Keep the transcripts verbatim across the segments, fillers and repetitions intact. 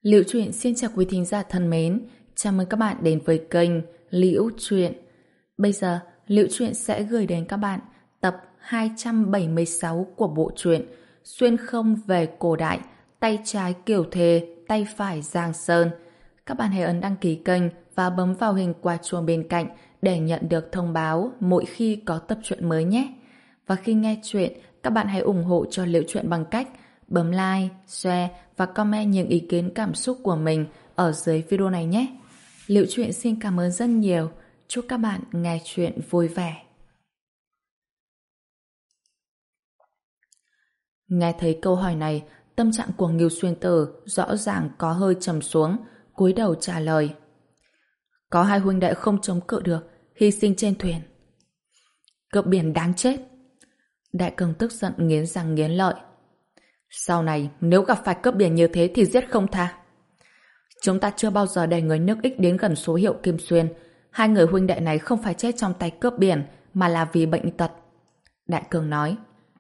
Liễu Chuyện xin chào quý thính giả thân mến, chào mừng các bạn đến với kênh Liễu Chuyện. Bây giờ, Liễu Chuyện sẽ gửi đến các bạn tập hai trăm bảy mươi sáu của bộ truyện Xuyên không về cổ đại, tay trái Kiều Thề, tay phải Giang Sơn. Các bạn hãy ấn đăng ký kênh và bấm vào hình quả chuông bên cạnh để nhận được thông báo mỗi khi có tập truyện mới nhé. Và khi nghe chuyện, các bạn hãy ủng hộ cho Liễu Chuyện bằng cách bấm like, share và comment những ý kiến cảm xúc của mình ở dưới video này nhé. Liễu Chuyện xin cảm ơn rất nhiều. Chúc các bạn nghe chuyện vui vẻ. Nghe thấy câu hỏi này, tâm trạng của Ngưu Xuyên Tử rõ ràng có hơi trầm xuống, cúi đầu trả lời. Có hai huynh đệ không chống cự được, hy sinh trên thuyền. Cướp biển đáng chết. Đại Cường tức giận nghiến răng nghiến lợi. Sau này, nếu gặp phải cướp biển như thế thì giết không tha. Chúng ta chưa bao giờ để người nước Ích đến gần số hiệu Kim Xuyên. Hai người huynh đệ này không phải chết trong tay cướp biển, mà là vì bệnh tật. Đại Cường nói.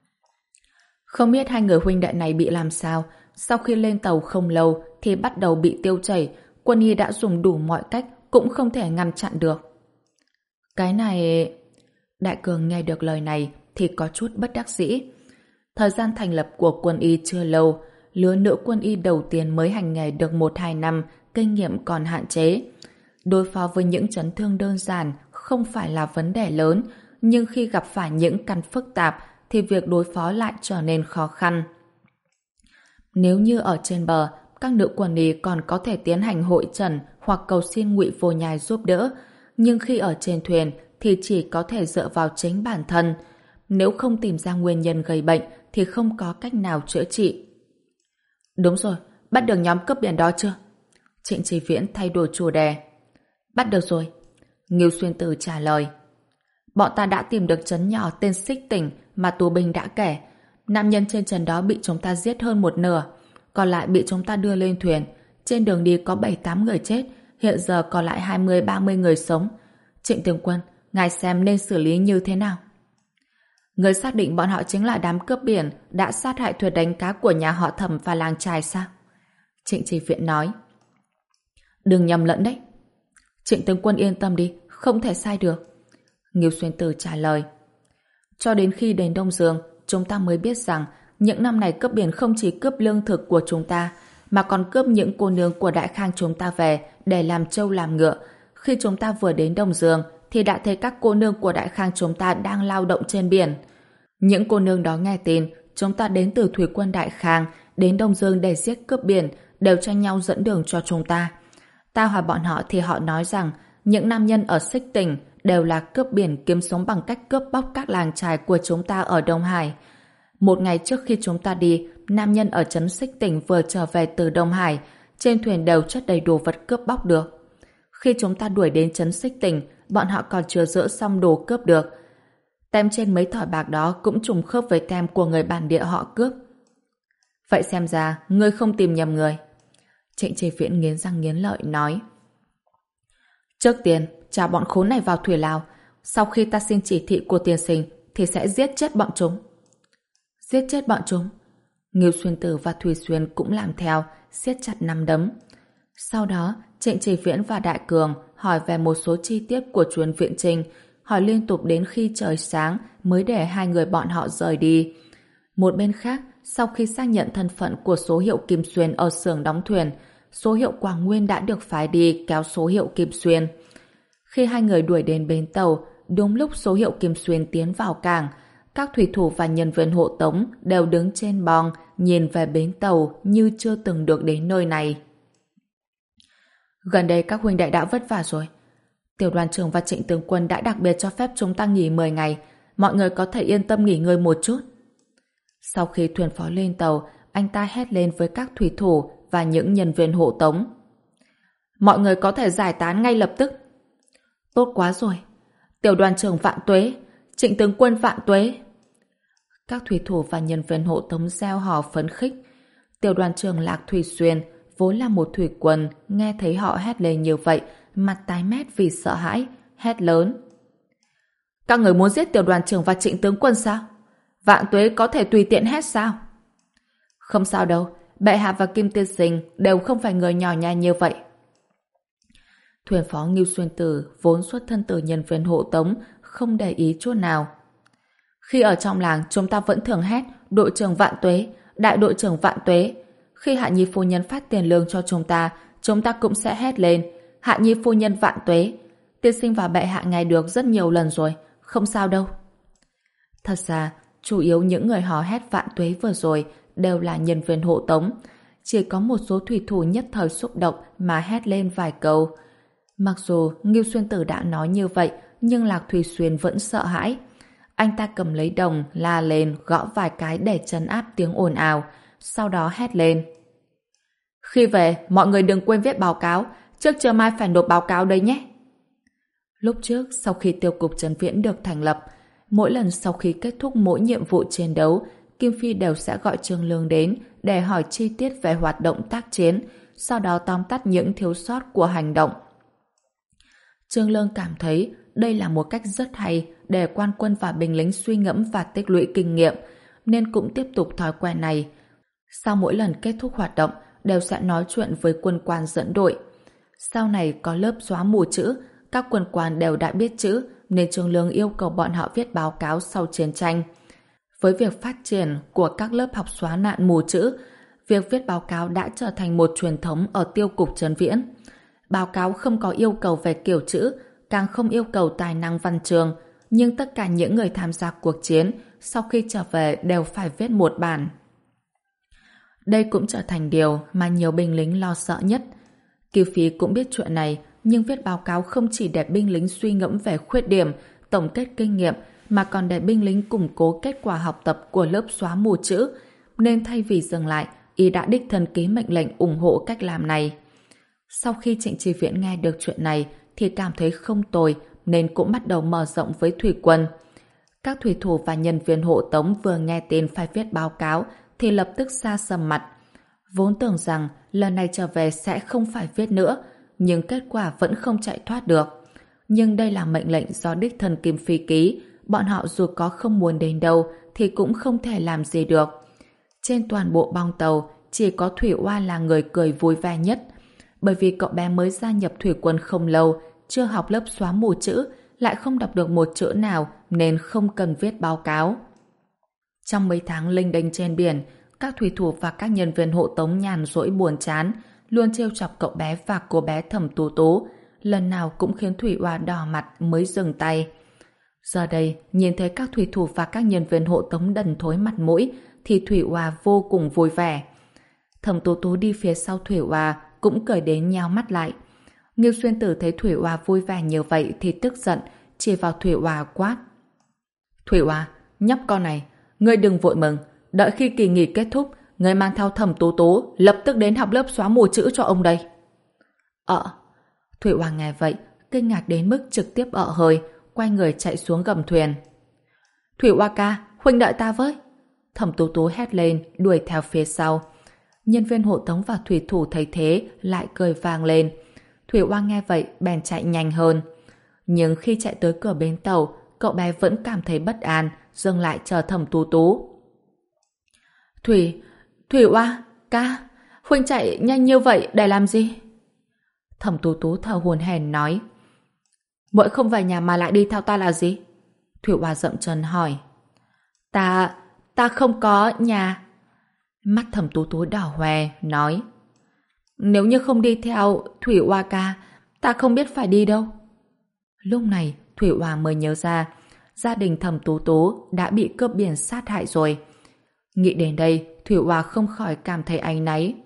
Không biết hai người huynh đệ này bị làm sao, sau khi lên tàu không lâu thì bắt đầu bị tiêu chảy, quân y đã dùng đủ mọi cách cũng không thể ngăn chặn được. Cái này... Đại Cường nghe được lời này thì có chút bất đắc dĩ. Thời gian thành lập của quân y chưa lâu, lứa nữ quân y đầu tiên mới hành nghề được một hai năm, kinh nghiệm còn hạn chế. Đối phó với những chấn thương đơn giản không phải là vấn đề lớn, nhưng khi gặp phải những căn phức tạp thì việc đối phó lại trở nên khó khăn. Nếu như ở trên bờ, các nữ quân y còn có thể tiến hành hội trần hoặc cầu xin Ngụy Vô Nhai giúp đỡ, nhưng khi ở trên thuyền thì chỉ có thể dựa vào chính bản thân. Nếu không tìm ra nguyên nhân gây bệnh thì không có cách nào chữa trị. Đúng rồi, bắt được nhóm cướp biển đó chưa? Trịnh Chí Viễn thay đổi chủ đề. Bắt được rồi. Ngưu Xuyên Tử trả lời. Bọn ta đã tìm được trấn nhỏ tên Xích Tỉnh mà Tú Bình đã kể. Nam nhân trên trấn đó bị chúng ta giết hơn một nửa, còn lại bị chúng ta đưa lên thuyền. Trên đường đi có bảy tám người chết, hiện giờ còn lại hai mươi ba mươi người sống. Trịnh tướng quân, ngài xem nên xử lý như thế nào? Người xác định bọn họ chính là đám cướp biển đã sát hại thuyền đánh cá của nhà họ Thẩm và làng Trài sao? Trịnh Chí Viễn nói. Đừng nhầm lẫn đấy. Trịnh tướng quân yên tâm đi, không thể sai được. Ngưu Xuyên Tử trả lời. Cho đến khi đến Đông Dương, chúng ta mới biết rằng những năm này cướp biển không chỉ cướp lương thực của chúng ta, mà còn cướp những cô nương của Đại Khang chúng ta về để làm trâu làm ngựa. Khi chúng ta vừa đến Đông Dương thì đã thấy các cô nương của Đại Khang chúng ta đang lao động trên biển. Những cô nương đó nghe tin chúng ta đến từ thủy quân Đại Khang đến Đông Dương để giết cướp biển, đều tranh nhau dẫn đường cho chúng ta. Ta hỏi bọn họ thì họ nói rằng những nam nhân ở Xích Tỉnh đều là cướp biển kiếm sống bằng cách cướp bóc các làng trài của chúng ta ở Đông Hải. Một ngày trước khi chúng ta đi, nam nhân ở trấn Xích Tỉnh vừa trở về từ Đông Hải, trên thuyền đều chất đầy đồ vật cướp bóc được. Khi chúng ta đuổi đến trấn Xích Tỉnh, bọn họ còn chưa dỡ xong đồ cướp được. Tem trên mấy thỏi bạc đó cũng trùng khớp với tem của người bản địa họ cướp. Vậy xem ra, ngươi không tìm nhầm người. Trịnh Chí Viễn nghiến răng nghiến lợi nói. Trước tiên, trả bọn khốn này vào thủy lao. Sau khi ta xin chỉ thị của tiên sinh, thì sẽ giết chết bọn chúng. Giết chết bọn chúng? Ngưu Xuyên Tử và Thùy Xuyên cũng làm theo, siết chặt nắm đấm. Sau đó, Trịnh Chí Viễn và Đại Cường hỏi về một số chi tiết của chuyến viện trình, hỏi liên tục đến khi trời sáng mới để hai người bọn họ rời đi. Một bên khác, sau khi xác nhận thân phận của số hiệu Kim Xuyên ở xưởng đóng thuyền, số hiệu Quảng Nguyên đã được phái đi kéo số hiệu Kim Xuyên. Khi hai người đuổi đến bến tàu, đúng lúc số hiệu Kim Xuyên tiến vào cảng, các thủy thủ và nhân viên hộ tống đều đứng trên bong nhìn về bến tàu như chưa từng được đến nơi này. Gần đây các huynh đệ đã vất vả rồi. Tiểu đoàn trưởng và Trịnh tướng quân đã đặc biệt cho phép chúng ta nghỉ mười ngày. Mọi người có thể yên tâm nghỉ ngơi một chút. Sau khi thuyền phó lên tàu, anh ta hét lên với các thủy thủ và những nhân viên hộ tống. Mọi người có thể giải tán ngay lập tức. Tốt quá rồi. Tiểu đoàn trưởng vạn tuế, Trịnh tướng quân vạn tuế. Các thủy thủ và nhân viên hộ tống reo hò phấn khích. Tiểu đoàn trưởng Lạc Thủy Xuyên vốn là một thủy quân, nghe thấy họ hét lên như vậy, mặt tái mét vì sợ hãi, hét lớn. Các người muốn giết tiểu đoàn trưởng và Trịnh tướng quân sao? Vạn tuế có thể tùy tiện hét sao? Không sao đâu, bệ hạ và Kim tiên sinh đều không phải người nhỏ nhoi như vậy. Thuyền phó Ngưu Xuyên Tử vốn xuất thân từ nhân viên hộ tống, không để ý chút nào. Khi ở trong làng, chúng ta vẫn thường hét đội trưởng vạn tuế, đại đội trưởng vạn tuế. Khi Hạ Nhi phu nhân phát tiền lương cho chúng ta, chúng ta cũng sẽ hét lên Hạ Nhi phu nhân vạn tuế. Tiên sinh và bệ hạ nghe được rất nhiều lần rồi, không sao đâu. Thật ra, chủ yếu những người hò hét vạn tuế vừa rồi đều là nhân viên hộ tống. Chỉ có một số thủy thủ nhất thời xúc động mà hét lên vài câu. Mặc dù Ngưu Xuyên Tử đã nói như vậy, nhưng Lạc Thủy Xuyên vẫn sợ hãi. Anh ta cầm lấy đồng, la lên, gõ vài cái để trấn áp tiếng ồn ào, sau đó hét lên. Khi về, mọi người đừng quên viết báo cáo, trước trưa mai phải nộp báo cáo đây nhé. Lúc trước, sau khi tiêu cục Trấn Viễn được thành lập, mỗi lần sau khi kết thúc mỗi nhiệm vụ chiến đấu, Kim Phi đều sẽ gọi Trương Lương đến để hỏi chi tiết về hoạt động tác chiến, sau đó tóm tắt những thiếu sót của hành động. Trương Lương cảm thấy đây là một cách rất hay để quan quân và binh lính suy ngẫm và tích lũy kinh nghiệm, nên cũng tiếp tục thói quen này. Sau mỗi lần kết thúc hoạt động, đều sẽ nói chuyện với quân quan dẫn đội. Sau này có lớp xóa mù chữ, các quân quan đều đã biết chữ, nên Trương Lương yêu cầu bọn họ viết báo cáo sau chiến tranh. Với việc phát triển của các lớp học xóa nạn mù chữ, việc viết báo cáo đã trở thành một truyền thống ở tiêu cục Trấn Viễn. Báo cáo không có yêu cầu về kiểu chữ, càng không yêu cầu tài năng văn chương, nhưng tất cả những người tham gia cuộc chiến sau khi trở về đều phải viết một bản. Đây cũng trở thành điều mà nhiều binh lính lo sợ nhất. Kiều Phi cũng biết chuyện này, nhưng viết báo cáo không chỉ để binh lính suy ngẫm về khuyết điểm, tổng kết kinh nghiệm, mà còn để binh lính củng cố kết quả học tập của lớp xóa mù chữ, nên thay vì dừng lại, y đã đích thân ký mệnh lệnh ủng hộ cách làm này. Sau khi Trịnh Chi Viễn nghe được chuyện này thì cảm thấy không tồi, nên cũng bắt đầu mở rộng với thủy quân. Các thủy thủ và nhân viên hộ tống vừa nghe tin phải viết báo cáo thì lập tức xa sầm mặt. Vốn tưởng rằng lần này trở về sẽ không phải viết nữa, nhưng kết quả vẫn không chạy thoát được. Nhưng đây là mệnh lệnh do đích thân Kim Phi ký, bọn họ dù có không muốn đến đâu thì cũng không thể làm gì được. Trên toàn bộ bong tàu, chỉ có Thủy Oa là người cười vui vẻ nhất, bởi vì cậu bé mới gia nhập thủy quân không lâu, chưa học lớp xóa mù chữ, lại không đọc được một chữ nào nên không cần viết báo cáo. Trong mấy tháng lênh đênh trên biển, các thủy thủ và các nhân viên hộ tống nhàn rỗi buồn chán, luôn trêu chọc cậu bé và cô bé Thẩm Tú Tú, lần nào cũng khiến Thủy Oa đỏ mặt mới dừng tay. Giờ đây, nhìn thấy các thủy thủ và các nhân viên hộ tống đần thối mặt mũi, thì Thủy Oa vô cùng vui vẻ. Thẩm Tú Tú đi phía sau Thủy Oa cũng cười đến nheo mắt lại. Ngưu Xuyên Tử thấy Thủy Oa vui vẻ như vậy thì tức giận, chỉ vào Thủy Oa quát. Thủy Oa, nhóc con này, ngươi đừng vội mừng, đợi khi kỳ nghỉ kết thúc, ngươi mang theo Thẩm Tú Tú lập tức đến học lớp xóa mù chữ cho ông đây. Ờ. Thủy Oa nghe vậy, kinh ngạc đến mức trực tiếp ợ hơi, quay người chạy xuống gầm thuyền. Thủy Oa ca, huynh đợi ta với. Thẩm Tú Tú hét lên, đuổi theo phía sau. Nhân viên hộ tống và thủy thủ thấy thế lại cười vang lên. Thủy Oa nghe vậy bèn chạy nhanh hơn. Nhưng khi chạy tới cửa bến tàu, cậu bé vẫn cảm thấy bất an, dừng lại chờ Thẩm Tú Tú. Thủy, Thủy Oa, ca, huynh chạy nhanh như vậy để làm gì? Thẩm Tú Tú thở hổn hển nói. Muội không về nhà mà lại đi theo ta là gì? Thủy Oa dậm chân hỏi. Ta, ta không có nhà. Mắt Thẩm Tú Tú đỏ hoe, nói. Nếu như không đi theo Thủy Oa ca, ta không biết phải đi đâu. Lúc này, Thủy Oa mới nhớ ra, gia đình Thẩm Tú Tú đã bị cướp biển sát hại rồi. Nghĩ đến đây, Thủy Oa không khỏi cảm thấy áy náy.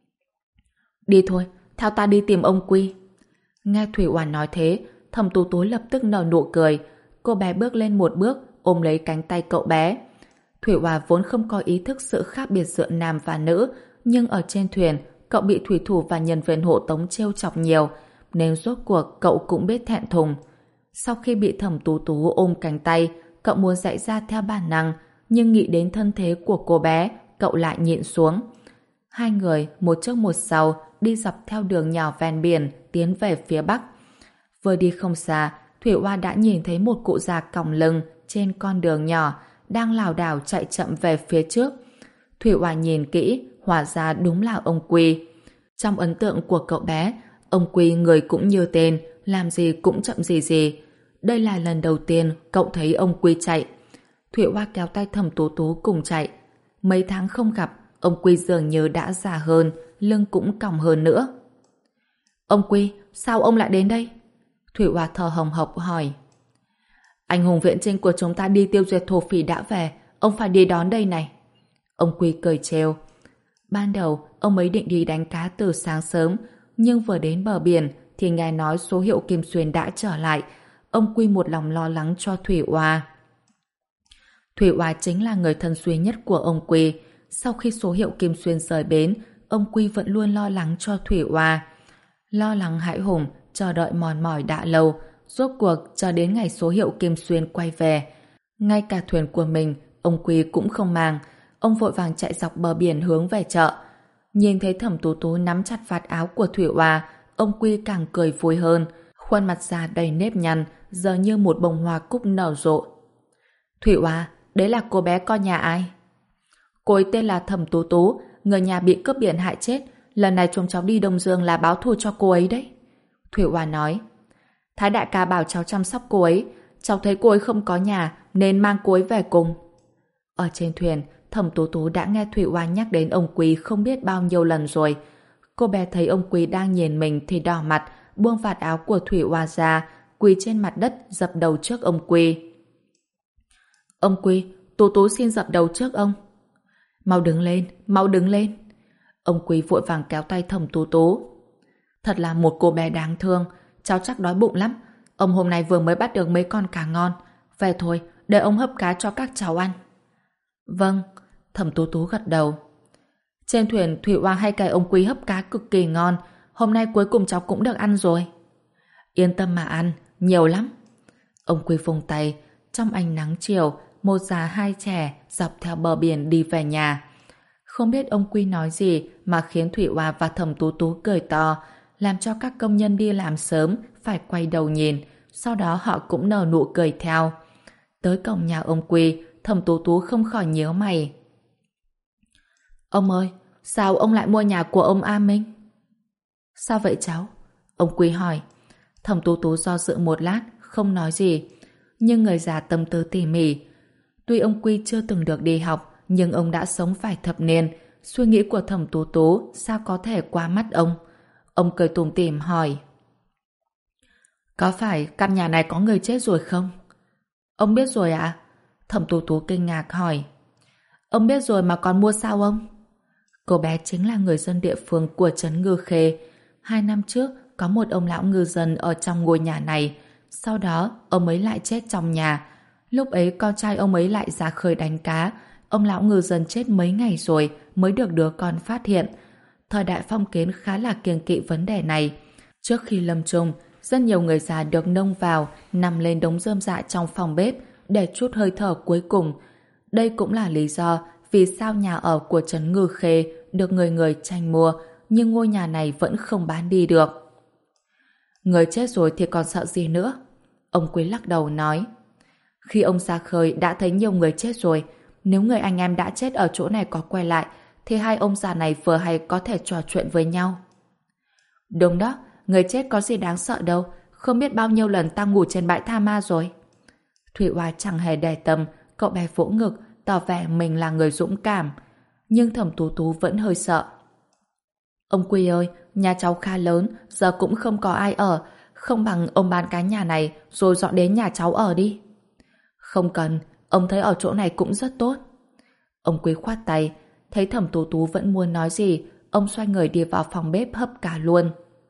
Đi thôi, theo ta đi tìm ông Quy. Nghe Thủy Oa nói thế, Thẩm Tú Tú lập tức nở nụ cười. Cô bé bước lên một bước, ôm lấy cánh tay cậu bé. Thủy Oa vốn không có ý thức sự khác biệt giữa nam và nữ, nhưng ở trên thuyền, cậu bị thủy thủ và nhân viên hộ tống trêu chọc nhiều, nên rốt cuộc cậu cũng biết thẹn thùng. Sau khi bị Thẩm Tú Tú ôm cánh tay, cậu muốn chạy ra theo bản năng, nhưng nghĩ đến thân thế của cô bé, cậu lại nhịn xuống. Hai người, một trước một sau, đi dọc theo đường nhỏ ven biển, tiến về phía bắc. Vừa đi không xa, Thủy Oa đã nhìn thấy một cụ già còng lưng trên con đường nhỏ, đang lảo đảo chạy chậm về phía trước. Thủy Oa nhìn kỹ, hóa ra đúng là ông Quy. Trong ấn tượng của cậu bé, ông Quy người cũng như tên, làm gì cũng chậm gì gì. Đây là lần đầu tiên cậu thấy ông Quy chạy. Thụy Oa kéo tay Thẩm Tú Tú cùng chạy. Mấy tháng không gặp, ông Quy dường như đã già hơn, lưng cũng còng hơn nữa. Ông Quy, sao ông lại đến đây? Thụy Oa thở hồng hộc hỏi. Anh hùng viễn chinh của chúng ta đi tiêu diệt thổ phỉ đã về, ông phải đi đón đây này. Ông Quy cười trêu. Ban đầu, ông ấy định đi đánh cá từ sáng sớm, nhưng vừa đến bờ biển thì nghe nói số hiệu Kim Xuyên đã trở lại. Ông Quy một lòng lo lắng cho Thủy Oa. Thủy Oa chính là người thân duy nhất của ông Quy. Sau khi số hiệu Kim Xuyên rời bến, ông Quy vẫn luôn lo lắng cho Thủy Oa. Lo lắng hãi hùng, chờ đợi mòn mỏi đã lâu, rốt cuộc chờ đến ngày số hiệu Kim Xuyên quay về. Ngay cả thuyền của mình, ông Quy cũng không mang. Ông vội vàng chạy dọc bờ biển hướng về chợ. Nhìn thấy Thẩm Tú Tú nắm chặt vạt áo của Thủy Oa, ông Quy càng cười vui hơn. Khuôn mặt già đầy nếp nhăn, giờ như một bông hoa cúc nở rộ. Thủy Oa, đấy là cô bé con nhà ai? Cô ấy tên là Thẩm Tú Tú, người nhà bị cướp biển hại chết. Lần này chúng cháu đi Đông Dương là báo thù cho cô ấy đấy. Thủy Oa nói. Thái đại ca bảo cháu chăm sóc cô ấy. Cháu thấy cô ấy không có nhà nên mang cô ấy về cùng. Ở trên thuyền, Thẩm Tú Tú đã nghe Thủy Oa nhắc đến ông Quý không biết bao nhiêu lần rồi. Cô bé thấy ông Quý đang nhìn mình thì đỏ mặt, buông vạt áo của Thủy Oa ra, quỳ trên mặt đất dập đầu trước ông Quý. Ông Quý, Tú Tú xin dập đầu trước ông. Mau đứng lên, mau đứng lên. Ông Quý vội vàng kéo tay Thẩm Tú Tú. Thật là một cô bé đáng thương, cháu chắc đói bụng lắm. Ông hôm nay vừa mới bắt được mấy con cá ngon. Về thôi, để ông hấp cá cho các cháu ăn. Vâng, Thẩm Tú Tú gật đầu. Trên thuyền Thủy Oa hay cày ông Quý hấp cá cực kỳ ngon. Hôm nay cuối cùng cháu cũng được ăn rồi. Yên tâm mà ăn, nhiều lắm. Ông Quý vung tay, trong ánh nắng chiều, một già hai trẻ dọc theo bờ biển đi về nhà. Không biết ông Quý nói gì mà khiến Thủy Oa và Thẩm Tú Tú cười to, làm cho các công nhân đi làm sớm phải quay đầu nhìn, sau đó họ cũng nở nụ cười theo. Tới cổng nhà ông Quý, Thẩm Tú Tú không khỏi nhíu mày. Ông ơi, sao ông lại mua nhà của ông A Minh? Sao vậy cháu? Ông Quý hỏi. Thẩm Tú Tú do dự một lát, không nói gì. Nhưng người già tâm tư tỉ mỉ. Tuy ông Quý chưa từng được đi học, nhưng ông đã sống vài thập niên. Suy nghĩ của Thẩm Tú Tú sao có thể qua mắt ông? Ông cười tủm tỉm hỏi. Có phải căn nhà này có người chết rồi không? Ông biết rồi ạ? À? Thẩm Tú Tú kinh ngạc hỏi. Ông biết rồi mà còn mua sao ông? Cô bé chính là người dân địa phương của trấn Ngư Khê. Hai năm trước có một ông lão ngư dân ở trong ngôi nhà này. Sau đó ông ấy lại chết trong nhà. Lúc ấy con trai ông ấy lại ra khơi đánh cá. Ông lão ngư dân chết mấy ngày rồi mới được đứa con phát hiện. Thời đại phong kiến khá là kiêng kỵ vấn đề này. Trước khi lâm chung, rất nhiều người già được nông vào nằm lên đống rơm rạ trong phòng bếp để chút hơi thở cuối cùng. Đây cũng là lý do vì sao nhà ở của trấn Ngư Khê được người người tranh mua, nhưng ngôi nhà này vẫn không bán đi được. Người chết rồi thì còn sợ gì nữa? Ông Quý lắc đầu nói. Khi ông ra khơi đã thấy nhiều người chết rồi. Nếu người anh em đã chết ở chỗ này có quay lại, thì hai ông già này vừa hay có thể trò chuyện với nhau. Đúng đó, người chết có gì đáng sợ đâu. Không biết bao nhiêu lần ta ngủ trên bãi tha ma rồi. Thủy Oa chẳng hề để tâm, cậu bé vỗ ngực, tỏ vẻ mình là người dũng cảm. Nhưng Thẩm Tú Tú vẫn hơi sợ. Ông Quy ơi, nhà cháu khá lớn, giờ cũng không có ai ở. Không bằng ông bán cái nhà này rồi dọn đến nhà cháu ở đi. Không cần, ông thấy ở chỗ này cũng rất tốt. Ông Quý khoát tay, thấy Thẩm Tú Tú vẫn muốn nói gì, ông xoay người đi vào phòng bếp hấp cá luôn.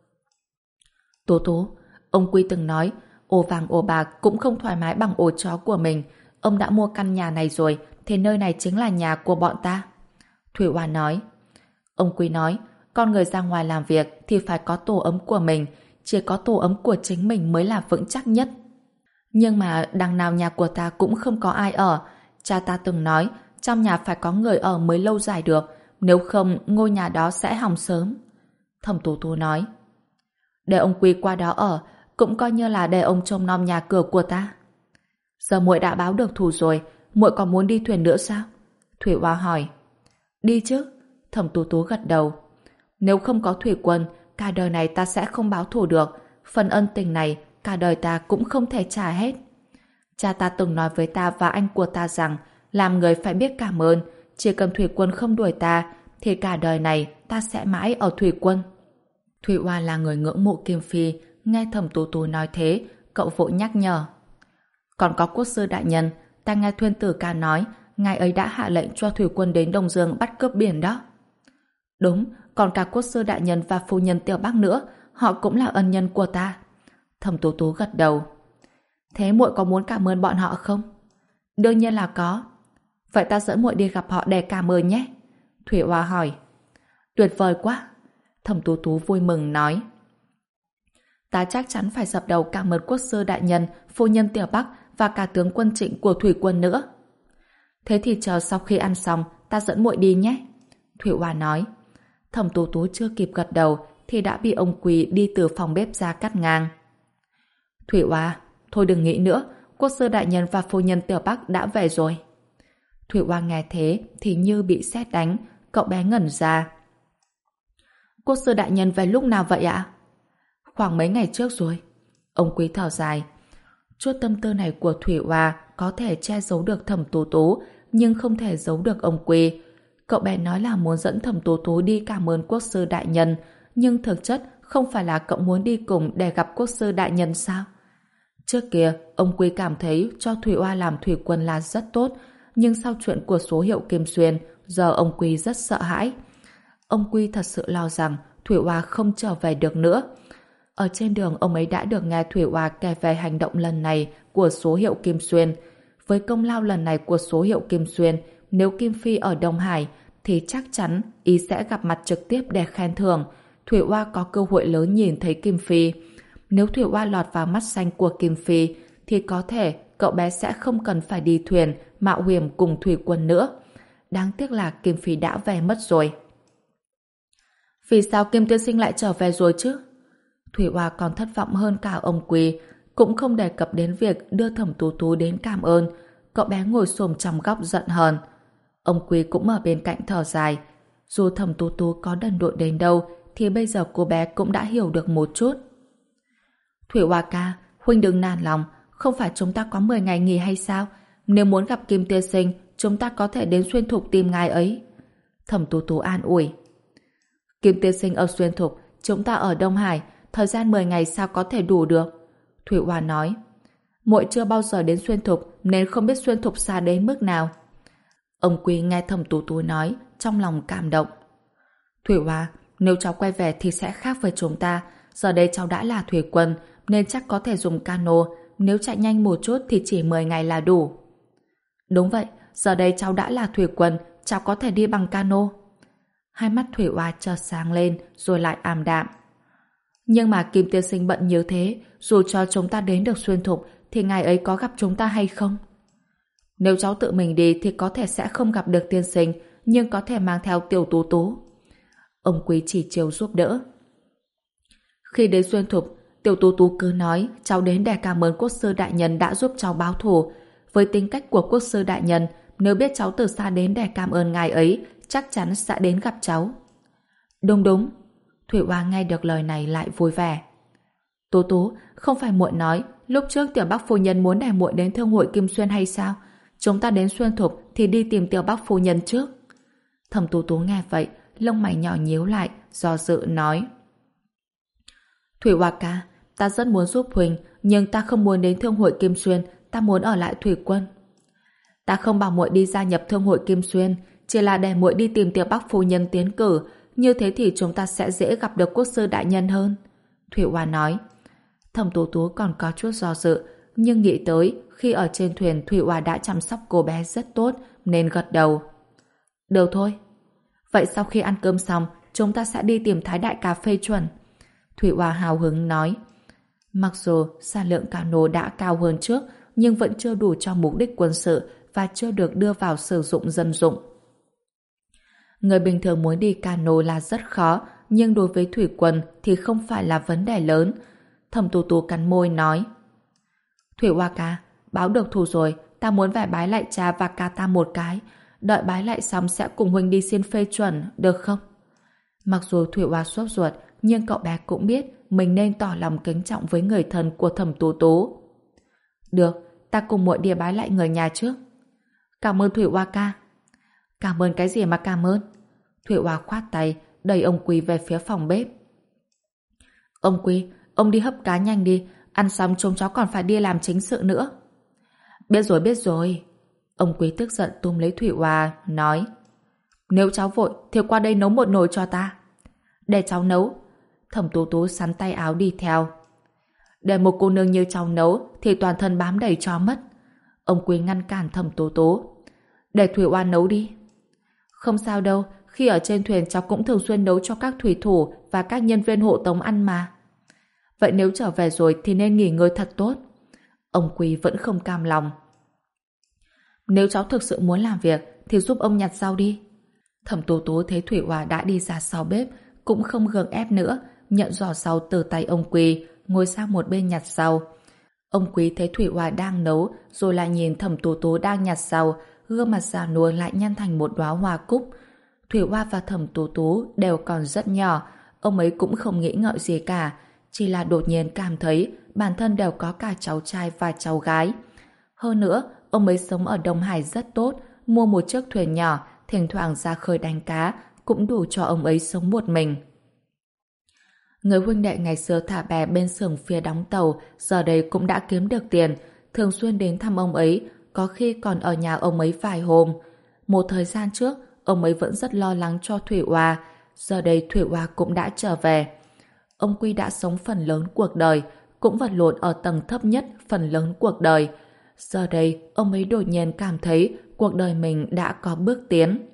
Tú Tú, ông Quý từng nói, ổ vàng ổ bạc cũng không thoải mái bằng ổ chó của mình. Ông đã mua căn nhà này rồi, thì nơi này chính là nhà của bọn ta. Thủy Oa nói. Ông Quý nói, con người ra ngoài làm việc thì phải có tổ ấm của mình, chỉ có tổ ấm của chính mình mới là vững chắc nhất. Nhưng mà đằng nào nhà của ta cũng không có ai ở. Cha ta từng nói, trong nhà phải có người ở mới lâu dài được, nếu không ngôi nhà đó sẽ hỏng sớm. Thẩm Tú Tú nói. Để ông Quý qua đó ở, cũng coi như là để ông trông nom nhà cửa của ta. Giờ muội đã báo được thù rồi, muội còn muốn đi thuyền nữa sao? Thủy Oa hỏi. Đi chứ. Thẩm Tú Tú gật đầu. Nếu không có thủy quân, cả đời này ta sẽ không báo thù được. Phần ân tình này, cả đời ta cũng không thể trả hết. Cha ta từng nói với ta và anh của ta rằng, làm người phải biết cảm ơn. Chỉ cần thủy quân không đuổi ta, thì cả đời này ta sẽ mãi ở thủy quân. Thủy Oa là người ngưỡng mộ Kim Phi, nghe Thẩm Tú Tú nói thế, cậu vội nhắc nhở. Còn có quốc sư đại nhân, ta nghe Thuyên Tử Ca nói, ngài ấy đã hạ lệnh cho thủy quân đến Đông Dương bắt cướp biển đó. Đúng, còn cả quốc sư đại nhân và phu nhân Tiểu Bắc nữa, họ cũng là ân nhân của ta. Thẩm Tú Tú gật đầu. Thế muội có muốn cảm ơn bọn họ không? Đương nhiên là có. Vậy ta dẫn muội đi gặp họ để cảm ơn nhé. Thủy Oa hỏi. Tuyệt vời quá. Thẩm Tú Tú vui mừng nói. Ta chắc chắn phải dập đầu cảm ơn quốc sư đại nhân, phu nhân Tiểu Bắc và cả tướng quân Trịnh của thủy quân nữa. Thế thì chờ sau khi ăn xong, ta dẫn muội đi nhé. Thủy Oa nói. Thẩm Tú Tú chưa kịp gật đầu thì đã bị ông Quý đi từ phòng bếp ra cắt ngang. Thủy Oa, thôi đừng nghĩ nữa, quốc sư đại nhân và phu nhân Tiểu Bắc đã về rồi. Thủy Oa nghe thế thì như bị sét đánh, cậu bé ngẩn ra. Quốc sư đại nhân về lúc nào vậy ạ? Khoảng mấy ngày trước rồi. Ông Quý thở dài. Chút tâm tư này của Thủy Oa có thể che giấu được Thẩm Tú Tú, nhưng không thể giấu được ông Quý. Cậu bé nói là muốn dẫn Thẩm Tú Tú đi cảm ơn quốc sư đại nhân, nhưng thực chất không phải là cậu muốn đi cùng để gặp quốc sư đại nhân sao? Trước kia, ông Quý cảm thấy cho Thủy Oa làm thủy quân là rất tốt, nhưng sau chuyện của số hiệu Kim Xuyên, giờ ông Quý rất sợ hãi. Ông Quý thật sự lo rằng Thủy Oa không trở về được nữa. Ở trên đường, ông ấy đã được nghe Thủy Oa kể về hành động lần này của số hiệu Kim Xuyên. Với công lao lần này của số hiệu Kim Xuyên, nếu Kim Phi ở Đông Hải, thì chắc chắn ý sẽ gặp mặt trực tiếp để khen thưởng. Thủy Oa có cơ hội lớn nhìn thấy Kim Phi. Nếu Thủy Oa lọt vào mắt xanh của Kim Phi, thì có thể cậu bé sẽ không cần phải đi thuyền, mạo hiểm cùng thủy quân nữa. Đáng tiếc là Kim Phi đã về mất rồi. Vì sao Kim tiên sinh lại trở về rồi chứ? Thủy Oa còn thất vọng hơn cả ông Quý, cũng không đề cập đến việc đưa Thẩm Tú Tú đến cảm ơn. Cậu bé ngồi xổm trong góc giận hờn. Ông Quý cũng ở bên cạnh thở dài. Dù Thẩm Tú Tú có đần độn đến đâu, thì bây giờ cô bé cũng đã hiểu được một chút. Thủy Oa ca, huynh đừng nản lòng, không phải chúng ta có mười ngày nghỉ hay sao? Nếu muốn gặp Kim tiên sinh, chúng ta có thể đến Xuyên Thục tìm ngài ấy. Thẩm Tú Tú an ủi. Kim tiên sinh ở Xuyên Thục, chúng ta ở Đông Hải, thời gian mười ngày sao có thể đủ được? Thủy Oa nói. Muội chưa bao giờ đến Xuyên Thục nên không biết Xuyên Thục xa đến mức nào. Ông Quý nghe Thẩm Tú Tú nói, trong lòng cảm động. Thủy Oa, nếu cháu quay về thì sẽ khác với chúng ta. Giờ đây cháu đã là thủy quân, nên chắc có thể dùng cano. Nếu chạy nhanh một chút thì chỉ mười ngày là đủ. Đúng vậy, giờ đây cháu đã là thủy quân, cháu có thể đi bằng cano. Hai mắt Thủy Oa chợt sáng lên, rồi lại ảm đạm. Nhưng mà Kim tiên sinh bận như thế, dù cho chúng ta đến được Xuyên Thục, thì ngài ấy có gặp chúng ta hay không? Nếu cháu tự mình đi thì có thể sẽ không gặp được tiên sinh, nhưng có thể mang theo Tiểu Tú Tú. Ông Quý chỉ chiều giúp đỡ. Khi đến Xuyên Thục, Tiểu Tú Tú cứ nói cháu đến để cảm ơn quốc sư đại nhân đã giúp cháu báo thù. Với tính cách của quốc sư đại nhân, nếu biết cháu từ xa đến để cảm ơn ngài ấy, chắc chắn sẽ đến gặp cháu. Đúng đúng. Thủy Oa nghe được lời này lại vui vẻ. Tú Tú, không phải muội nói lúc trước Tiểu Bắc phu nhân muốn để muội đến thương hội Kim Xuyên hay sao? Chúng ta đến Xuyên Thục thì đi tìm Tiểu Bắc phu nhân trước. Thẩm Tú Tú nghe vậy, lông mày nhỏ nhíu lại, do dự nói. Thủy Oa ca, ta rất muốn giúp huynh, nhưng ta không muốn đến thương hội Kim Xuyên, ta muốn ở lại thủy quân. Ta không bảo muội đi gia nhập thương hội Kim Xuyên, chỉ là để muội đi tìm Tiểu Bắc phu nhân tiến cử, như thế thì chúng ta sẽ dễ gặp được quốc sư đại nhân hơn. Thủy Oa nói. Thẩm Tú Tú còn có chút do dự, nhưng nghĩ tới khi ở trên thuyền Thủy Oa đã chăm sóc cô bé rất tốt nên gật đầu. Được thôi. Vậy sau khi ăn cơm xong, chúng ta sẽ đi tìm Thái Đại Ca phê chuẩn. Thủy Oa hào hứng nói. Mặc dù sản lượng cano đã cao hơn trước, nhưng vẫn chưa đủ cho mục đích quân sự và chưa được đưa vào sử dụng dân dụng. Người bình thường muốn đi cano là rất khó, nhưng đối với thủy quân thì không phải là vấn đề lớn. Thẩm Tú Tú cắn môi nói. Thủy Oa ca, báo được thù rồi, ta muốn về bái lại cha và ca ta một cái. đợi bái lại xong sẽ cùng huynh đi xin phê chuẩn, được không? Mặc dù Thủy Oa sốt ruột, nhưng cậu bé cũng biết mình nên tỏ lòng kính trọng với người thân của Thẩm Tú Tú. Được, ta cùng muội đi bái lại người nhà trước. Cảm ơn Thủy Oa ca. Cảm ơn cái gì mà cảm ơn? Thủy Oa khoát tay, đẩy ông Quý về phía phòng bếp. Ông Quý, ông đi hấp cá nhanh đi, ăn xong chúng cháu còn phải đi làm chính sự nữa. Biết rồi, biết rồi. Ông Quý tức giận túm lấy Thủy Oa, nói: Nếu cháu vội thì qua đây nấu một nồi cho ta. Để cháu nấu. Thẩm Tú Tú sắn tay áo đi theo. Để một cô nương như cháu nấu thì toàn thân bám đầy cho mất. Ông Quý ngăn cản Thẩm Tú Tú. Để Thủy Oa nấu đi. Không sao đâu, khi ở trên thuyền cháu cũng thường xuyên nấu cho các thủy thủ và các nhân viên hộ tống ăn mà. Vậy nếu trở về rồi thì nên nghỉ ngơi thật tốt. Ông Quý vẫn không cam lòng. Nếu cháu thực sự muốn làm việc thì giúp ông nhặt rau đi. Thẩm Tú Tú thấy Thủy Oa đã đi ra sau bếp, cũng không gượng ép nữa, nhận giỏ rau từ tay ông Quý, ngồi sang một bên nhặt rau. Ông Quý thấy Thủy Oa đang nấu, rồi lại nhìn Thẩm Tú Tú đang nhặt rau, gương mặt già nua lại nhăn thành một đóa hoa cúc. Thủy Oa và Thẩm Tú Tú đều còn rất nhỏ, ông ấy cũng không nghĩ ngợi gì cả, chỉ là đột nhiên cảm thấy bản thân đều có cả cháu trai và cháu gái. Hơn nữa, ông ấy sống ở Đông Hải rất tốt, mua một chiếc thuyền nhỏ, thỉnh thoảng ra khơi đánh cá, cũng đủ cho ông ấy sống một mình. Người huynh đệ ngày xưa thả bè bên xưởng phía đóng tàu, giờ đây cũng đã kiếm được tiền, thường xuyên đến thăm ông ấy, có khi còn ở nhà ông ấy vài hôm. Một thời gian trước, ông ấy vẫn rất lo lắng cho Thủy Oa, giờ đây Thủy Oa cũng đã trở về. Ông Quy đã sống phần lớn cuộc đời, cũng vật lộn ở tầng thấp nhất phần lớn cuộc đời. Giờ đây, ông ấy đột nhiên cảm thấy cuộc đời mình đã có bước tiến.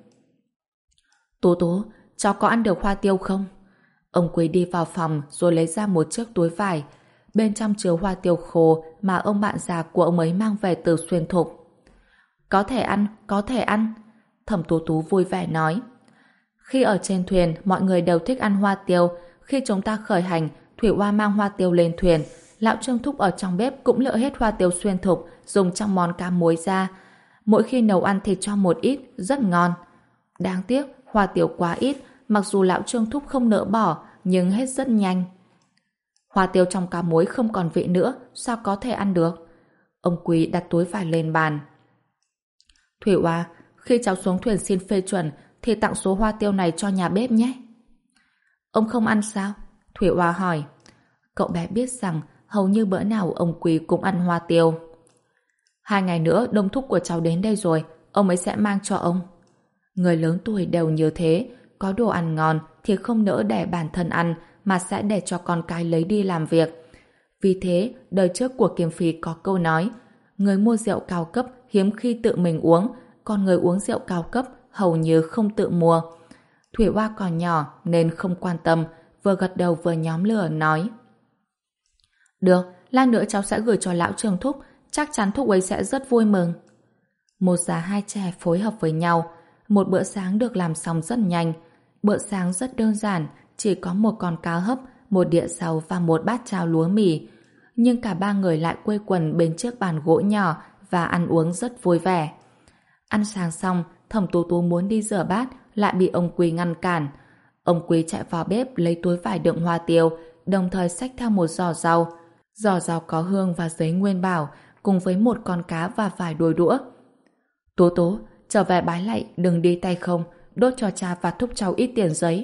Tú Tú, cháu có ăn được hoa tiêu không? Ông Quý đi vào phòng rồi lấy ra một chiếc túi vải. Bên trong chứa hoa tiêu khô mà ông bạn già của ông ấy mang về từ Xuyên Thục. Có thể ăn, có thể ăn. Thẩm Tú Tú vui vẻ nói. Khi ở trên thuyền, mọi người đều thích ăn hoa tiêu. Khi chúng ta khởi hành, Thủy Oa mang hoa tiêu lên thuyền. Lão Trương Thúc ở trong bếp cũng lựa hết hoa tiêu Xuyên Thục dùng trong món cá muối ra. Mỗi khi nấu ăn thì cho một ít, rất ngon. Đáng tiếc, hoa tiêu quá ít, mặc dù lão Trương Thúc không nỡ bỏ, nhưng hết rất nhanh. Hoa tiêu trong cá muối không còn vị nữa, sao có thể ăn được? Ông Quý đặt túi vải lên bàn. Thủy Oa, khi cháu xuống thuyền xin phê chuẩn, thì tặng số hoa tiêu này cho nhà bếp nhé. Ông không ăn sao? Thủy Oa hỏi. Cậu bé biết rằng hầu như bữa nào ông Quý cũng ăn hoa tiêu. Hai ngày nữa đông thúc của cháu đến đây rồi, ông ấy sẽ mang cho ông. Người lớn tuổi đều như thế, có đồ ăn ngon thì không nỡ để bản thân ăn, mà sẽ để cho con cái lấy đi làm việc. Vì thế, đời trước của Kiếm Phi có câu nói, người mua rượu cao cấp hiếm khi tự mình uống, còn người uống rượu cao cấp hầu như không tự mua. Thủy Oa còn nhỏ nên không quan tâm, vừa gật đầu vừa nhóm lửa nói. Được, lát nữa cháu sẽ gửi cho lão Trường Thúc, chắc chắn thúc ấy sẽ rất vui mừng. Một già hai trẻ phối hợp với nhau, một bữa sáng được làm xong rất nhanh. Bữa sáng rất đơn giản, chỉ có một con cá hấp, một đĩa rau và một bát cháo lúa mì. Nhưng cả ba người lại quây quần bên chiếc bàn gỗ nhỏ và ăn uống rất vui vẻ. Ăn sáng xong, Thẩm Tú Tú muốn đi rửa bát, lại bị ông Quý ngăn cản. Ông Quý chạy vào bếp lấy túi vải đựng hoa tiêu, đồng thời xách theo một giỏ rau. Giỏ rau có hương và giấy nguyên bảo, cùng với một con cá và vài đôi đũa. Tú Tú, trở về bái lạy, đừng đi tay không, đốt cho cha và thúc cháu ít tiền giấy.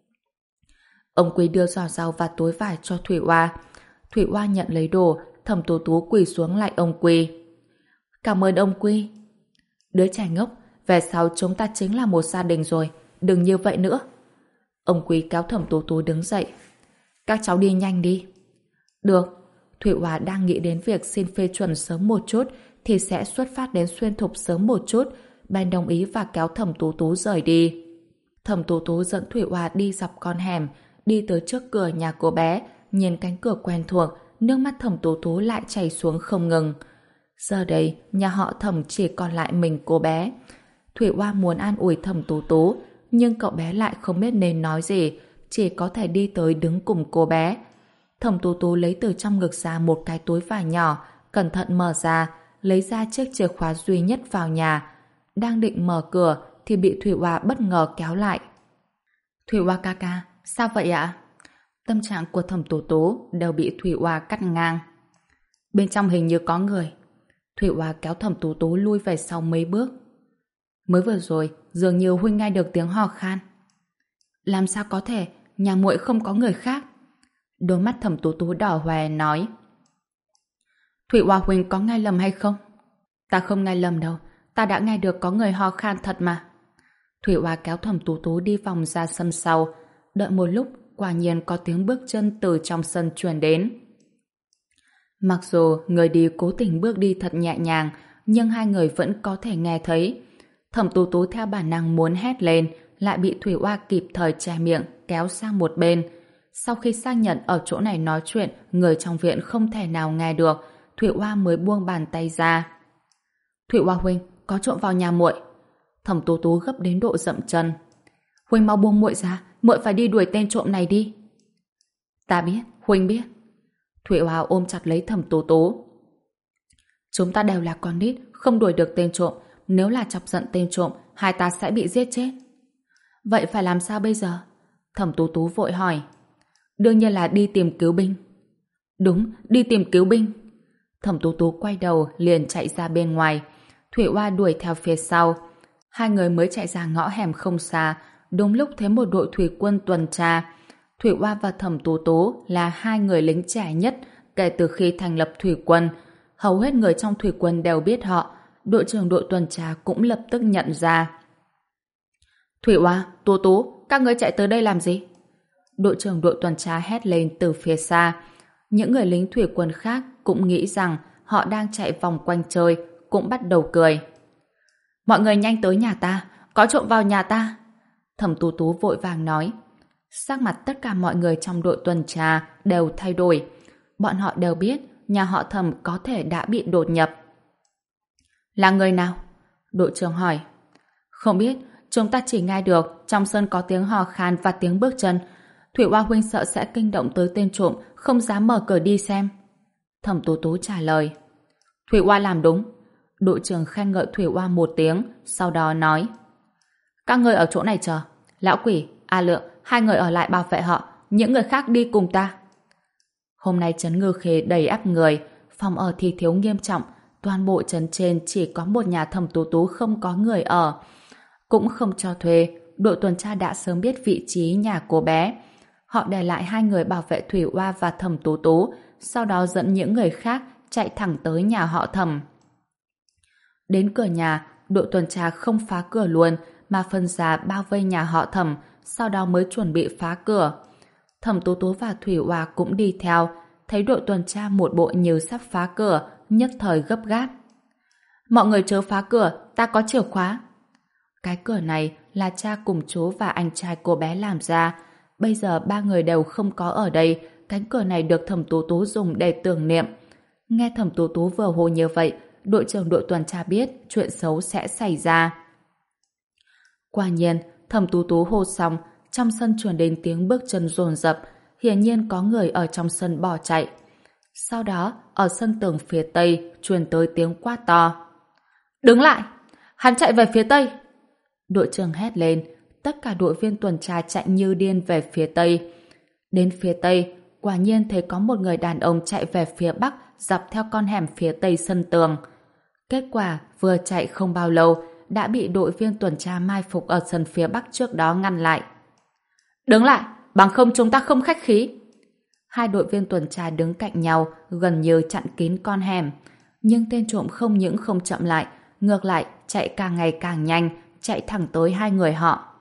Ông Quý đưa giỏ rau và túi vải cho Thủy Oa. Thủy Oa nhận lấy đồ, Thẩm Tú Tú quỳ xuống lại ông Quý. Cảm ơn ông Quý. Đứa trẻ ngốc, về sau chúng ta chính là một gia đình rồi, đừng như vậy nữa. Ông Quý kéo Thẩm Tú Tú đứng dậy. Các cháu đi nhanh đi. Được. Thủy Oa đang nghĩ đến việc xin phê chuẩn sớm một chút thì sẽ xuất phát đến Xuyên Thục sớm một chút, bèn đồng ý và kéo Thẩm Tú Tú rời đi. Thẩm Tú Tú dẫn Thủy Oa đi dọc con hẻm, đi tới trước cửa nhà cô bé, nhìn cánh cửa quen thuộc, nước mắt Thẩm Tú Tú lại chảy xuống không ngừng. Giờ đây, nhà họ Thẩm chỉ còn lại mình cô bé. Thủy Oa muốn an ủi Thẩm Tú Tú, nhưng cậu bé lại không biết nên nói gì, chỉ có thể đi tới đứng cùng cô bé. Thẩm Tú Tú lấy từ trong ngực ra một cái túi vải nhỏ, cẩn thận mở ra, lấy ra chiếc chìa khóa duy nhất vào nhà. đang định mở cửa thì bị Thủy Oa bất ngờ kéo lại. Thủy Oa ca ca, sao vậy ạ? Tâm trạng của Thẩm Tú Tú đều bị Thủy Oa cắt ngang. Bên trong hình như có người. Thủy Oa kéo Thẩm Tú Tú lui về sau mấy bước. Mới vừa rồi, dường như huynh nghe được tiếng hò khan. Làm sao có thể, nhà muội không có người khác. Đôi mắt Thẩm Tú Tú đỏ hoe nói. Thủy Oa huynh có nghe lầm hay không? Ta không nghe lầm đâu, ta đã nghe được có người ho khan thật mà. Thủy Oa kéo Thẩm Tú Tú đi vòng ra sân sau. Đợi một lúc, quả nhiên có tiếng bước chân từ trong sân truyền đến. Mặc dù người đi cố tình bước đi thật nhẹ nhàng, nhưng hai người vẫn có thể nghe thấy. Thẩm Tú Tú theo bản năng muốn hét lên, lại bị Thủy Oa kịp thời che miệng, kéo sang một bên. Sau khi xác nhận ở chỗ này nói chuyện, người trong viện không thể nào nghe được, Thủy Oa mới buông bàn tay ra. Thủy Oa huynh, có trộm vào nhà muội. Thẩm Tú Tú gấp đến độ dậm chân. Huynh mau buông muội ra, muội phải đi đuổi tên trộm này đi. Ta biết, huynh biết. Thủy Oa ôm chặt lấy Thẩm Tú Tú. Chúng ta đều là con nít, không đuổi được tên trộm. Nếu là chọc giận tên trộm, hai ta sẽ bị giết chết. Vậy phải làm sao bây giờ? Thẩm Tú Tú vội hỏi. Đương nhiên là đi tìm cứu binh. Đúng, đi tìm cứu binh. Thẩm Tú Tú quay đầu liền chạy ra bên ngoài. Thủy Oa đuổi theo phía sau. Hai người mới chạy ra ngõ hẻm không xa, đúng lúc thấy một đội thủy quân tuần tra. Thủy Oa và Thẩm Tú Tú là hai người lính trẻ nhất kể từ khi thành lập thủy quân. Hầu hết người trong thủy quân đều biết họ. Đội trưởng đội tuần tra cũng lập tức nhận ra. Thủy Oa, Tú Tú, các ngươi chạy tới đây làm gì? Đội trưởng đội tuần tra hét lên từ phía xa. Những người lính thủy quân khác cũng nghĩ rằng họ đang chạy vòng quanh chơi, cũng bắt đầu cười. Mọi người nhanh tới nhà ta, có trộm vào nhà ta. Thẩm Tú Tú vội vàng nói. Sắc mặt tất cả mọi người trong đội tuần tra đều thay đổi. Bọn họ đều biết nhà họ Thẩm có thể đã bị đột nhập. Là người nào? Đội trưởng hỏi. Không biết, chúng ta chỉ nghe được trong sân có tiếng hò khan và tiếng bước chân. Thủy Oa huynh sợ sẽ kinh động tới tên trộm, không dám mở cửa đi xem. Thẩm Tú Tú trả lời. Thủy Oa làm đúng. Đội trưởng khen ngợi Thủy Oa một tiếng, sau đó nói. Các người ở chỗ này chờ. Lão Quỷ, A Lượng, hai người ở lại bảo vệ họ, những người khác đi cùng ta. Hôm nay trấn Ngư Khê đầy ắp người, phòng ở thì thiếu nghiêm trọng, toàn bộ trấn trên chỉ có một nhà Thẩm Tú Tú không có người ở. Cũng không cho thuê, đội tuần tra đã sớm biết vị trí nhà cô bé. Họ để lại hai người bảo vệ Thủy Oa và Thẩm Tú Tú, sau đó dẫn những người khác chạy thẳng tới nhà họ Thẩm. Đến cửa nhà, đội tuần tra không phá cửa luôn, mà phân ra bao vây nhà họ Thẩm, sau đó mới chuẩn bị phá cửa. Thẩm Tú Tú và Thủy Oa cũng đi theo, thấy đội tuần tra một bộ như sắp phá cửa, nhất thời gấp gáp. Mọi người chớ phá cửa, ta có chìa khóa. Cái cửa này là cha cùng chú và anh trai cô bé làm ra. Bây giờ ba người đều không có ở đây, cánh cửa này được Thẩm Tú Tú dùng để tưởng niệm. Nghe Thẩm Tú Tú vừa hô như vậy, đội trưởng đội tuần tra biết chuyện xấu sẽ xảy ra. Quả nhiên, Thẩm Tú Tú hô xong, trong sân truyền đến tiếng bước chân dồn dập, hiển nhiên có người ở trong sân bỏ chạy. Sau đó, ở sân tường phía tây truyền tới tiếng quát to. Đứng lại! Hắn chạy về phía tây! Đội trưởng hét lên, tất cả đội viên tuần tra chạy như điên về phía tây. Đến phía tây, quả nhiên thấy có một người đàn ông chạy về phía bắc, dọc theo con hẻm phía tây sân tường. Kết quả, vừa chạy không bao lâu, đã bị đội viên tuần tra mai phục ở sân phía bắc trước đó ngăn lại. Đứng lại, bằng không chúng ta không khách khí. Hai đội viên tuần tra đứng cạnh nhau, gần như chặn kín con hẻm. Nhưng tên trộm không những không chậm lại, ngược lại chạy càng ngày càng nhanh, chạy thẳng tới hai người họ.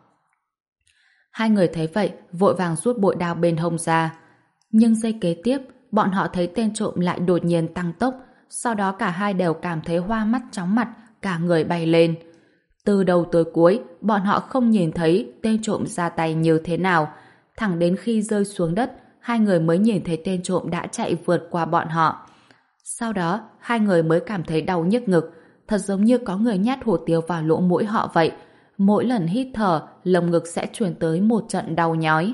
Hai người thấy vậy, vội vàng rút bội đao bên hông ra. Nhưng giây kế tiếp, bọn họ thấy tên trộm lại đột nhiên tăng tốc, sau đó cả hai đều cảm thấy hoa mắt chóng mặt, cả người bay lên. Từ đầu tới cuối, bọn họ không nhìn thấy tên trộm ra tay như thế nào. Thẳng đến khi rơi xuống đất, hai người mới nhìn thấy tên trộm đã chạy vượt qua bọn họ. Sau đó, hai người mới cảm thấy đau nhức ngực, thật giống như có người nhát hổ tiêu vào lỗ mũi họ vậy. Mỗi lần hít thở, lồng ngực sẽ truyền tới một trận đau nhói.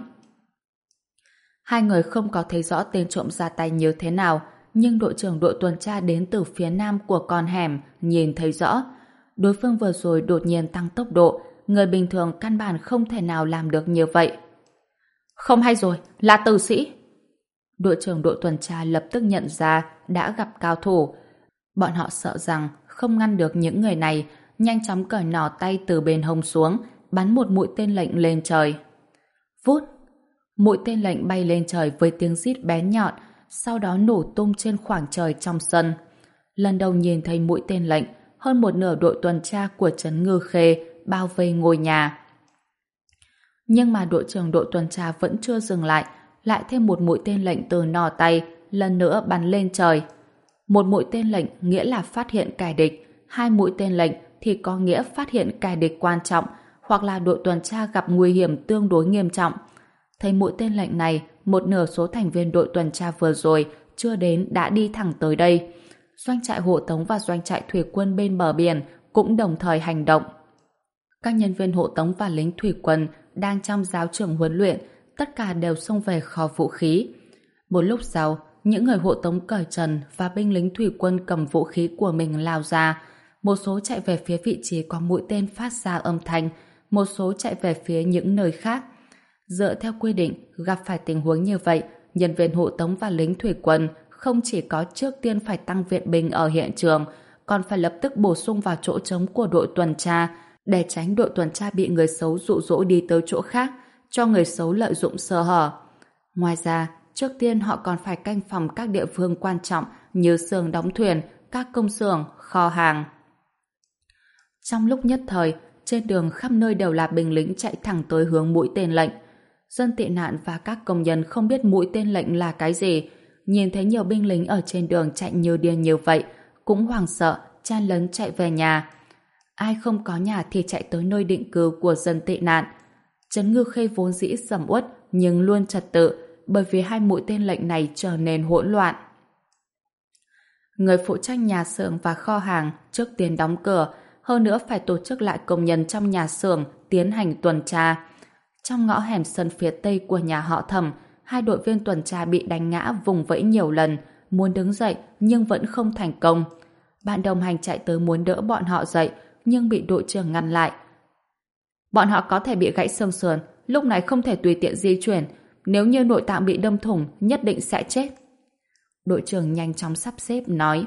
Hai người không có thấy rõ tên trộm ra tay như thế nào, nhưng đội trưởng đội tuần tra đến từ phía nam của con hẻm nhìn thấy rõ. Đối phương vừa rồi đột nhiên tăng tốc độ, người bình thường căn bản không thể nào làm được như vậy. Không hay rồi, là tử sĩ. Đội trưởng đội tuần tra lập tức nhận ra đã gặp cao thủ. Bọn họ sợ rằng không ngăn được những người này, nhanh chóng cởi nỏ tay từ bên hông xuống, bắn một mũi tên lệnh lên trời. Vút! Mũi tên lệnh bay lên trời với tiếng rít bén nhọn, sau đó nổ tung trên khoảng trời trong sân. Lần đầu nhìn thấy mũi tên lệnh, hơn một nửa đội tuần tra của trấn Ngư Khê bao vây ngôi nhà. Nhưng mà đội trưởng đội tuần tra vẫn chưa dừng lại, lại thêm một mũi tên lệnh từ nỏ tay, lần nữa bắn lên trời. Một mũi tên lệnh nghĩa là phát hiện kẻ địch, hai mũi tên lệnh thì có nghĩa phát hiện kẻ địch quan trọng, hoặc là đội tuần tra gặp nguy hiểm tương đối nghiêm trọng. Thấy mũi tên lệnh này, một nửa số thành viên đội tuần tra vừa rồi chưa đến đã đi thẳng tới đây. Doanh trại hộ tống và doanh trại thủy quân bên bờ biển cũng đồng thời hành động. Các nhân viên hộ tống và lính thủy quân đang trong giáo trường huấn luyện, tất cả đều xông về kho vũ khí. Một lúc sau, những người hộ tống cởi trần và binh lính thủy quân cầm vũ khí của mình lao ra. Một số chạy về phía vị trí có mũi tên phát ra âm thanh, một số chạy về phía những nơi khác. Dựa theo quy định, gặp phải tình huống như vậy, nhân viên hộ tống và lính thủy quân không chỉ có trước tiên phải tăng viện binh ở hiện trường, còn phải lập tức bổ sung vào chỗ trống của đội tuần tra, để tránh đội tuần tra bị người xấu dụ dỗ đi tới chỗ khác, cho người xấu lợi dụng sơ hở. Ngoài ra, trước tiên họ còn phải canh phòng các địa phương quan trọng như xưởng đóng thuyền, các công xưởng, kho hàng. Trong lúc nhất thời, trên đường khắp nơi đều là binh lính chạy thẳng tới hướng mũi tên lệnh. Dân tị nạn và các công nhân không biết mũi tên lệnh là cái gì, nhìn thấy nhiều binh lính ở trên đường chạy như điên như vậy, cũng hoảng sợ, chen lấn chạy về nhà. Ai không có nhà thì chạy tới nơi định cư của dân tị nạn. Trấn Ngư Khê vốn dĩ sầm uất nhưng luôn trật tự, bởi vì hai mũi tên lệnh này trở nên hỗn loạn. Người phụ trách nhà xưởng và kho hàng trước tiên đóng cửa, hơn nữa phải tổ chức lại công nhân trong nhà xưởng tiến hành tuần tra. Trong ngõ hẻm sân phía tây của nhà họ Thẩm, hai đội viên tuần tra bị đánh ngã vùng vẫy nhiều lần, muốn đứng dậy nhưng vẫn không thành công. Bạn đồng hành chạy tới muốn đỡ bọn họ dậy, nhưng bị đội trưởng ngăn lại. Bọn họ có thể bị gãy xương sườn, lúc này không thể tùy tiện di chuyển, nếu như nội tạng bị đâm thủng, nhất định sẽ chết. Đội trưởng nhanh chóng sắp xếp nói.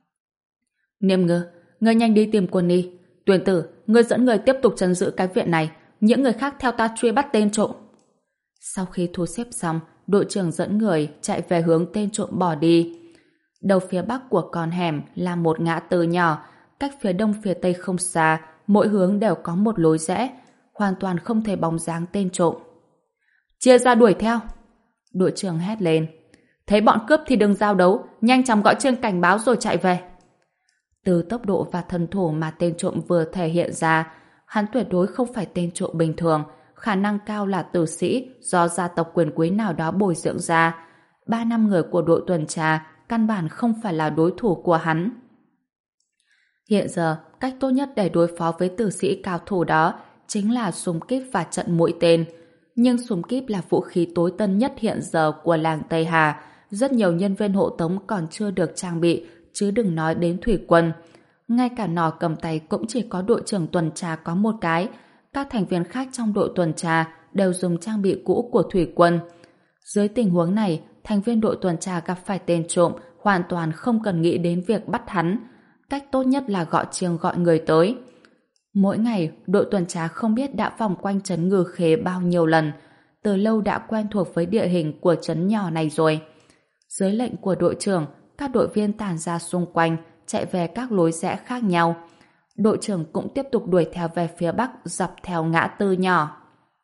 Niêm Ngư, ngươi nhanh đi tìm quân y. Tuyền Tử, ngươi dẫn người tiếp tục trấn giữ cái viện này, những người khác theo ta truy bắt tên trộm. Sau khi thu xếp xong, đội trưởng dẫn người chạy về hướng tên trộm bỏ đi. Đầu phía bắc của con hẻm là một ngã tư nhỏ, cách phía đông phía tây không xa, mỗi hướng đều có một lối rẽ, hoàn toàn không thể bóng dáng tên trộm. Chia ra đuổi theo. Đội trưởng hét lên. Thấy bọn cướp thì đừng giao đấu, nhanh chóng gọi trên cảnh báo rồi chạy về. Từ tốc độ và thân thủ mà tên trộm vừa thể hiện ra, hắn tuyệt đối không phải tên trộm bình thường, khả năng cao là tử sĩ do gia tộc quyền quý nào đó bồi dưỡng ra. Ba năm người của đội tuần tra căn bản không phải là đối thủ của hắn. Hiện giờ, cách tốt nhất để đối phó với tử sĩ cao thủ đó chính là súng kíp và trận mũi tên. Nhưng súng kíp là vũ khí tối tân nhất hiện giờ của làng Tây Hà. Rất nhiều nhân viên hộ tống còn chưa được trang bị, chứ đừng nói đến thủy quân. Ngay cả nỏ cầm tay cũng chỉ có đội trưởng tuần tra có một cái. Các thành viên khác trong đội tuần tra đều dùng trang bị cũ của thủy quân. Dưới tình huống này, thành viên đội tuần tra gặp phải tên trộm hoàn toàn không cần nghĩ đến việc bắt hắn. Cách tốt nhất là gọi chiêng gọi người tới. Mỗi ngày, đội tuần tra không biết đã vòng quanh trấn Ngư Khê bao nhiêu lần, từ lâu đã quen thuộc với địa hình của trấn nhỏ này rồi. Dưới lệnh của đội trưởng, các đội viên tản ra xung quanh, chạy về các lối rẽ khác nhau. Đội trưởng cũng tiếp tục đuổi theo về phía bắc dọc theo ngã tư nhỏ.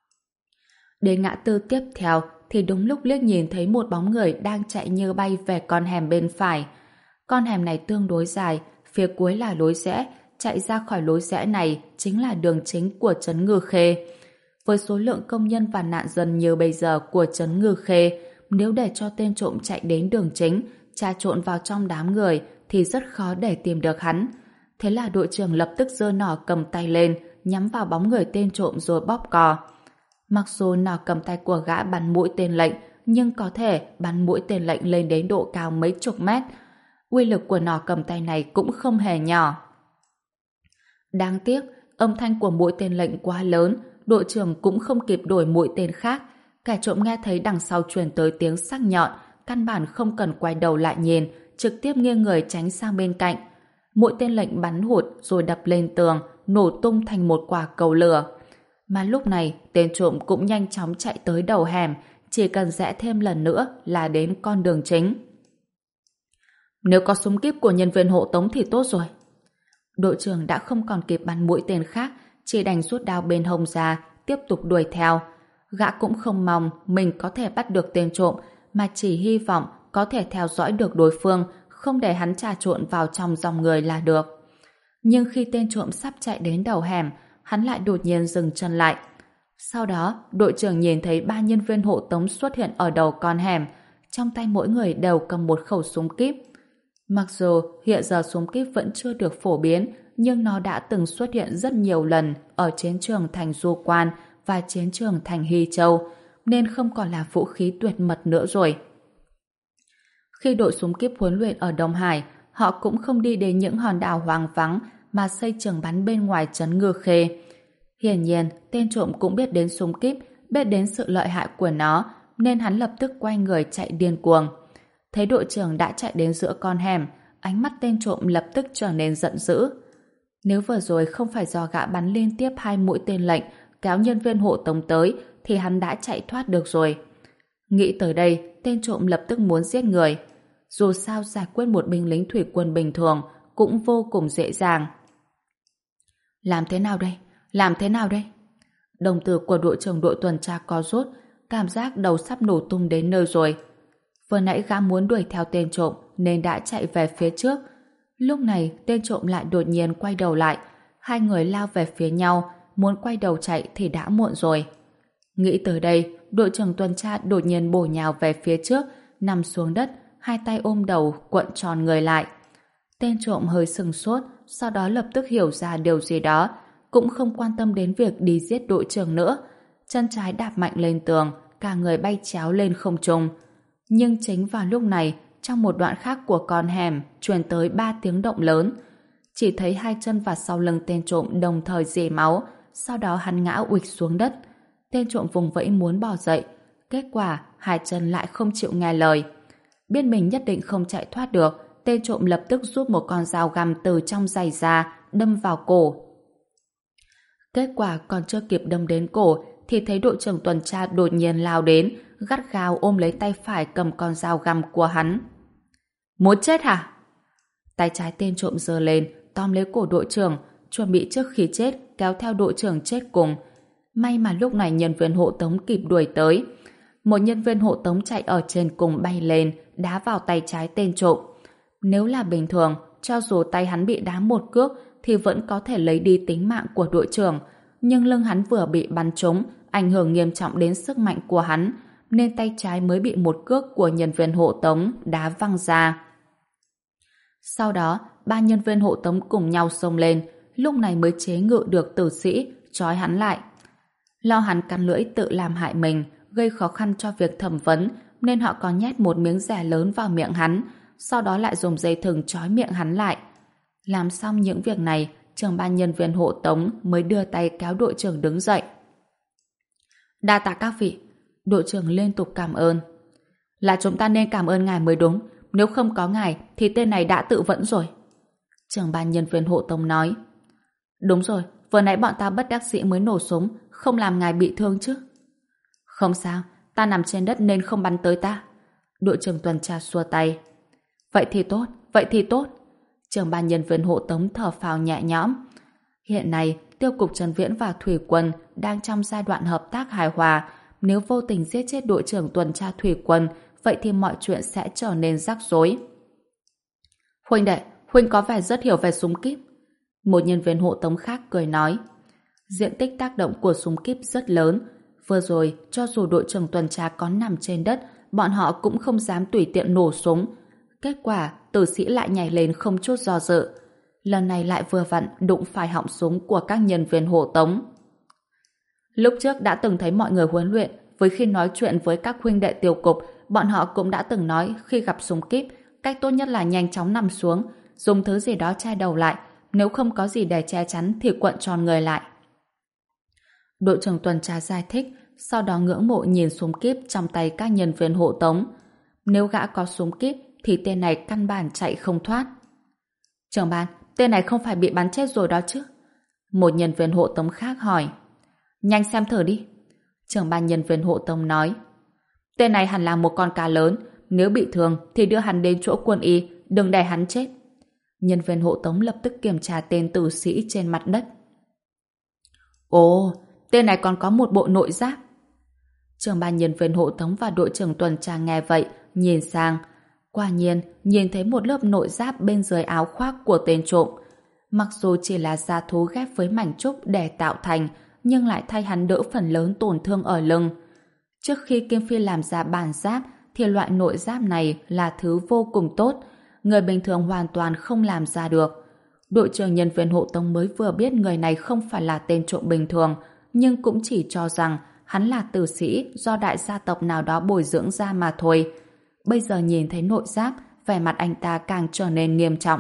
Đến ngã tư tiếp theo thì đúng lúc liếc nhìn thấy một bóng người đang chạy như bay về con hẻm bên phải. Con hẻm này tương đối dài, phía cuối là lối rẽ, chạy ra khỏi lối rẽ này chính là đường chính của trấn Ngư Khê. Với số lượng công nhân và nạn dân như bây giờ của trấn Ngư Khê, nếu để cho tên trộm chạy đến đường chính, trà trộn vào trong đám người thì rất khó để tìm được hắn. Thế là đội trưởng lập tức giơ nỏ cầm tay lên, nhắm vào bóng người tên trộm rồi bóp cò. Mặc dù nỏ cầm tay của gã bắn mũi tên lệnh, nhưng có thể bắn mũi tên lệnh lên đến độ cao mấy chục mét. Uy lực của nỏ cầm tay này cũng không hề nhỏ. Đáng tiếc, âm thanh của mũi tên lệnh quá lớn, đội trưởng cũng không kịp đổi mũi tên khác. Kẻ trộm nghe thấy đằng sau truyền tới tiếng sắc nhọn, căn bản không cần quay đầu lại nhìn, trực tiếp nghiêng người tránh sang bên cạnh. Mũi tên lệnh bắn hụt rồi đập lên tường, nổ tung thành một quả cầu lửa. Mà lúc này, tên trộm cũng nhanh chóng chạy tới đầu hẻm, chỉ cần rẽ thêm lần nữa là đến con đường chính. Nếu có súng kíp của nhân viên hộ tống thì tốt rồi. Đội trưởng đã không còn kịp bắn mũi tên khác, chỉ đành rút đao bên hông ra, tiếp tục đuổi theo. Gã cũng không mong mình có thể bắt được tên trộm, mà chỉ hy vọng có thể theo dõi được đối phương, không để hắn trà trộn vào trong dòng người là được. Nhưng khi tên trộm sắp chạy đến đầu hẻm, hắn lại đột nhiên dừng chân lại. Sau đó, đội trưởng nhìn thấy ba nhân viên hộ tống xuất hiện ở đầu con hẻm, trong tay mỗi người đều cầm một khẩu súng kíp. Mặc dù hiện giờ súng kíp vẫn chưa được phổ biến, nhưng nó đã từng xuất hiện rất nhiều lần ở chiến trường thành Du Quan và chiến trường thành Hy Châu, nên không còn là vũ khí tuyệt mật nữa rồi. Khi đội súng kíp huấn luyện ở Đông Hải, họ cũng không đi đến những hòn đảo hoang vắng mà xây trường bắn bên ngoài trấn Ngư Khê. Hiển nhiên, tên trộm cũng biết đến súng kíp, biết đến sự lợi hại của nó, nên hắn lập tức quay người chạy điên cuồng. Thấy đội trưởng đã chạy đến giữa con hẻm, ánh mắt tên trộm lập tức trở nên giận dữ. Nếu vừa rồi không phải do gã bắn liên tiếp hai mũi tên lệnh kéo nhân viên hộ tống tới, thì hắn đã chạy thoát được rồi. Nghĩ tới đây, tên trộm lập tức muốn giết người. Dù sao giải quyết một binh lính thủy quân bình thường cũng vô cùng dễ dàng. Làm thế nào đây? Làm thế nào đây? Đồng tử của đội trưởng đội tuần tra co rút, cảm giác đầu sắp nổ tung đến nơi rồi. Vừa nãy gã muốn đuổi theo tên trộm nên đã chạy về phía trước. Lúc này tên trộm lại đột nhiên quay đầu lại. Hai người lao về phía nhau, muốn quay đầu chạy thì đã muộn rồi. Nghĩ tới đây, đội trưởng tuần tra đột nhiên bổ nhào về phía trước, nằm xuống đất, hai tay ôm đầu cuộn tròn người lại. Tên trộm hơi sừng sốt, sau đó lập tức hiểu ra điều gì đó, cũng không quan tâm đến việc đi giết đội trưởng nữa. Chân trái đạp mạnh lên tường, cả người bay chéo lên không trung. Nhưng chính vào lúc này, trong một đoạn khác của con hẻm truyền tới ba tiếng động lớn. Chỉ thấy hai chân và sau lưng tên trộm đồng thời rỉ máu, sau đó hắn ngã uịch xuống đất. Tên trộm vùng vẫy muốn bò dậy, kết quả hai chân lại không chịu nghe lời. Biết mình nhất định không chạy thoát được, tên trộm lập tức rút một con dao găm từ trong giày ra, đâm vào cổ. Kết quả còn chưa kịp đâm đến cổ thì thấy đội trưởng tuần tra đột nhiên lao đến, gắt gao ôm lấy tay phải cầm con dao găm của hắn. Muốn chết hả? Tay trái tên trộm giơ lên, tóm lấy cổ đội trưởng, chuẩn bị trước khi chết kéo theo đội trưởng chết cùng. May mà lúc này nhân viên hộ tống kịp đuổi tới. Một nhân viên hộ tống chạy ở trên cùng bay lên, đá vào tay trái tên trộm. Nếu là bình thường, cho dù tay hắn bị đá một cước thì vẫn có thể lấy đi tính mạng của đội trưởng, nhưng lưng hắn vừa bị bắn trúng, ảnh hưởng nghiêm trọng đến sức mạnh của hắn, nên tay trái mới bị một cước của nhân viên hộ tống đá văng ra. Sau đó, ba nhân viên hộ tống cùng nhau xông lên, lúc này mới chế ngự được tử sĩ, trói hắn lại. Lo hắn cắn lưỡi tự làm hại mình, gây khó khăn cho việc thẩm vấn, nên họ còn nhét một miếng dẻ lớn vào miệng hắn, sau đó lại dùng dây thừng trói miệng hắn lại. Làm xong những việc này, trưởng ban nhân viên hộ tống mới đưa tay kéo đội trưởng đứng dậy. Đa tạ các vị. Đội trưởng liên tục cảm ơn. Là chúng ta nên cảm ơn ngài mới đúng, nếu không có ngài thì tên này đã tự vẫn rồi. Trưởng ban nhân viên hộ tống nói. Đúng rồi, vừa nãy bọn ta bất đắc dĩ mới nổ súng, không làm ngài bị thương chứ. Không sao, ta nằm trên đất nên không bắn tới ta. Đội trưởng tuần tra xua tay. Vậy thì tốt, vậy thì tốt. Trưởng ban nhân viên hộ tống thở phào nhẹ nhõm. Hiện nay, tiêu cục Trần Viễn và Thủy quân đang trong giai đoạn hợp tác hài hòa. Nếu vô tình giết chết đội trưởng tuần tra Thủy quân, vậy thì mọi chuyện sẽ trở nên rắc rối. Huynh đệ, huynh có vẻ rất hiểu về súng kíp. Một nhân viên hộ tống khác cười nói. Diện tích tác động của súng kíp rất lớn. Vừa rồi, cho dù đội trưởng tuần tra có nằm trên đất, bọn họ cũng không dám tùy tiện nổ súng. Kết quả, tử sĩ lại nhảy lên không chút do dự. Lần này lại vừa vặn đụng phải họng súng của các nhân viên hộ tống. Lúc trước đã từng thấy mọi người huấn luyện, với khi nói chuyện với các huynh đệ tiêu cục, bọn họ cũng đã từng nói khi gặp súng kíp, cách tốt nhất là nhanh chóng nằm xuống, dùng thứ gì đó che đầu lại, nếu không có gì để che chắn thì cuộn tròn người lại. Đội trưởng tuần tra giải thích, sau đó ngưỡng mộ nhìn súng kíp trong tay các nhân viên hộ tống. Nếu gã có súng kíp thì tên này căn bản chạy không thoát. Trưởng ban, tên này không phải bị bắn chết rồi đó chứ? Một nhân viên hộ tống khác hỏi. Nhanh xem thử đi. Trưởng ban nhân viên hộ tống nói. Tên này hẳn là một con cá lớn, nếu bị thương thì đưa hắn đến chỗ quân y, đừng để hắn chết. Nhân viên hộ tống lập tức kiểm tra tên tử sĩ trên mặt đất. Ồ, tên này còn có một bộ nội giáp. Trưởng ban nhân viên hộ tống và đội trưởng tuần tra nghe vậy, nhìn sang. Quả nhiên, nhìn thấy một lớp nội giáp bên dưới áo khoác của tên trộm. Mặc dù chỉ là da thú ghép với mảnh trúc để tạo thành, nhưng lại thay hắn đỡ phần lớn tổn thương ở lưng. Trước khi Kim Phi làm ra bản giáp, thì loại nội giáp này là thứ vô cùng tốt. Người bình thường hoàn toàn không làm ra được. Đội trưởng nhân viên hộ tống mới vừa biết người này không phải là tên trộm bình thường, nhưng cũng chỉ cho rằng hắn là tử sĩ do đại gia tộc nào đó bồi dưỡng ra mà thôi. Bây giờ nhìn thấy nội giáp, vẻ mặt anh ta càng trở nên nghiêm trọng.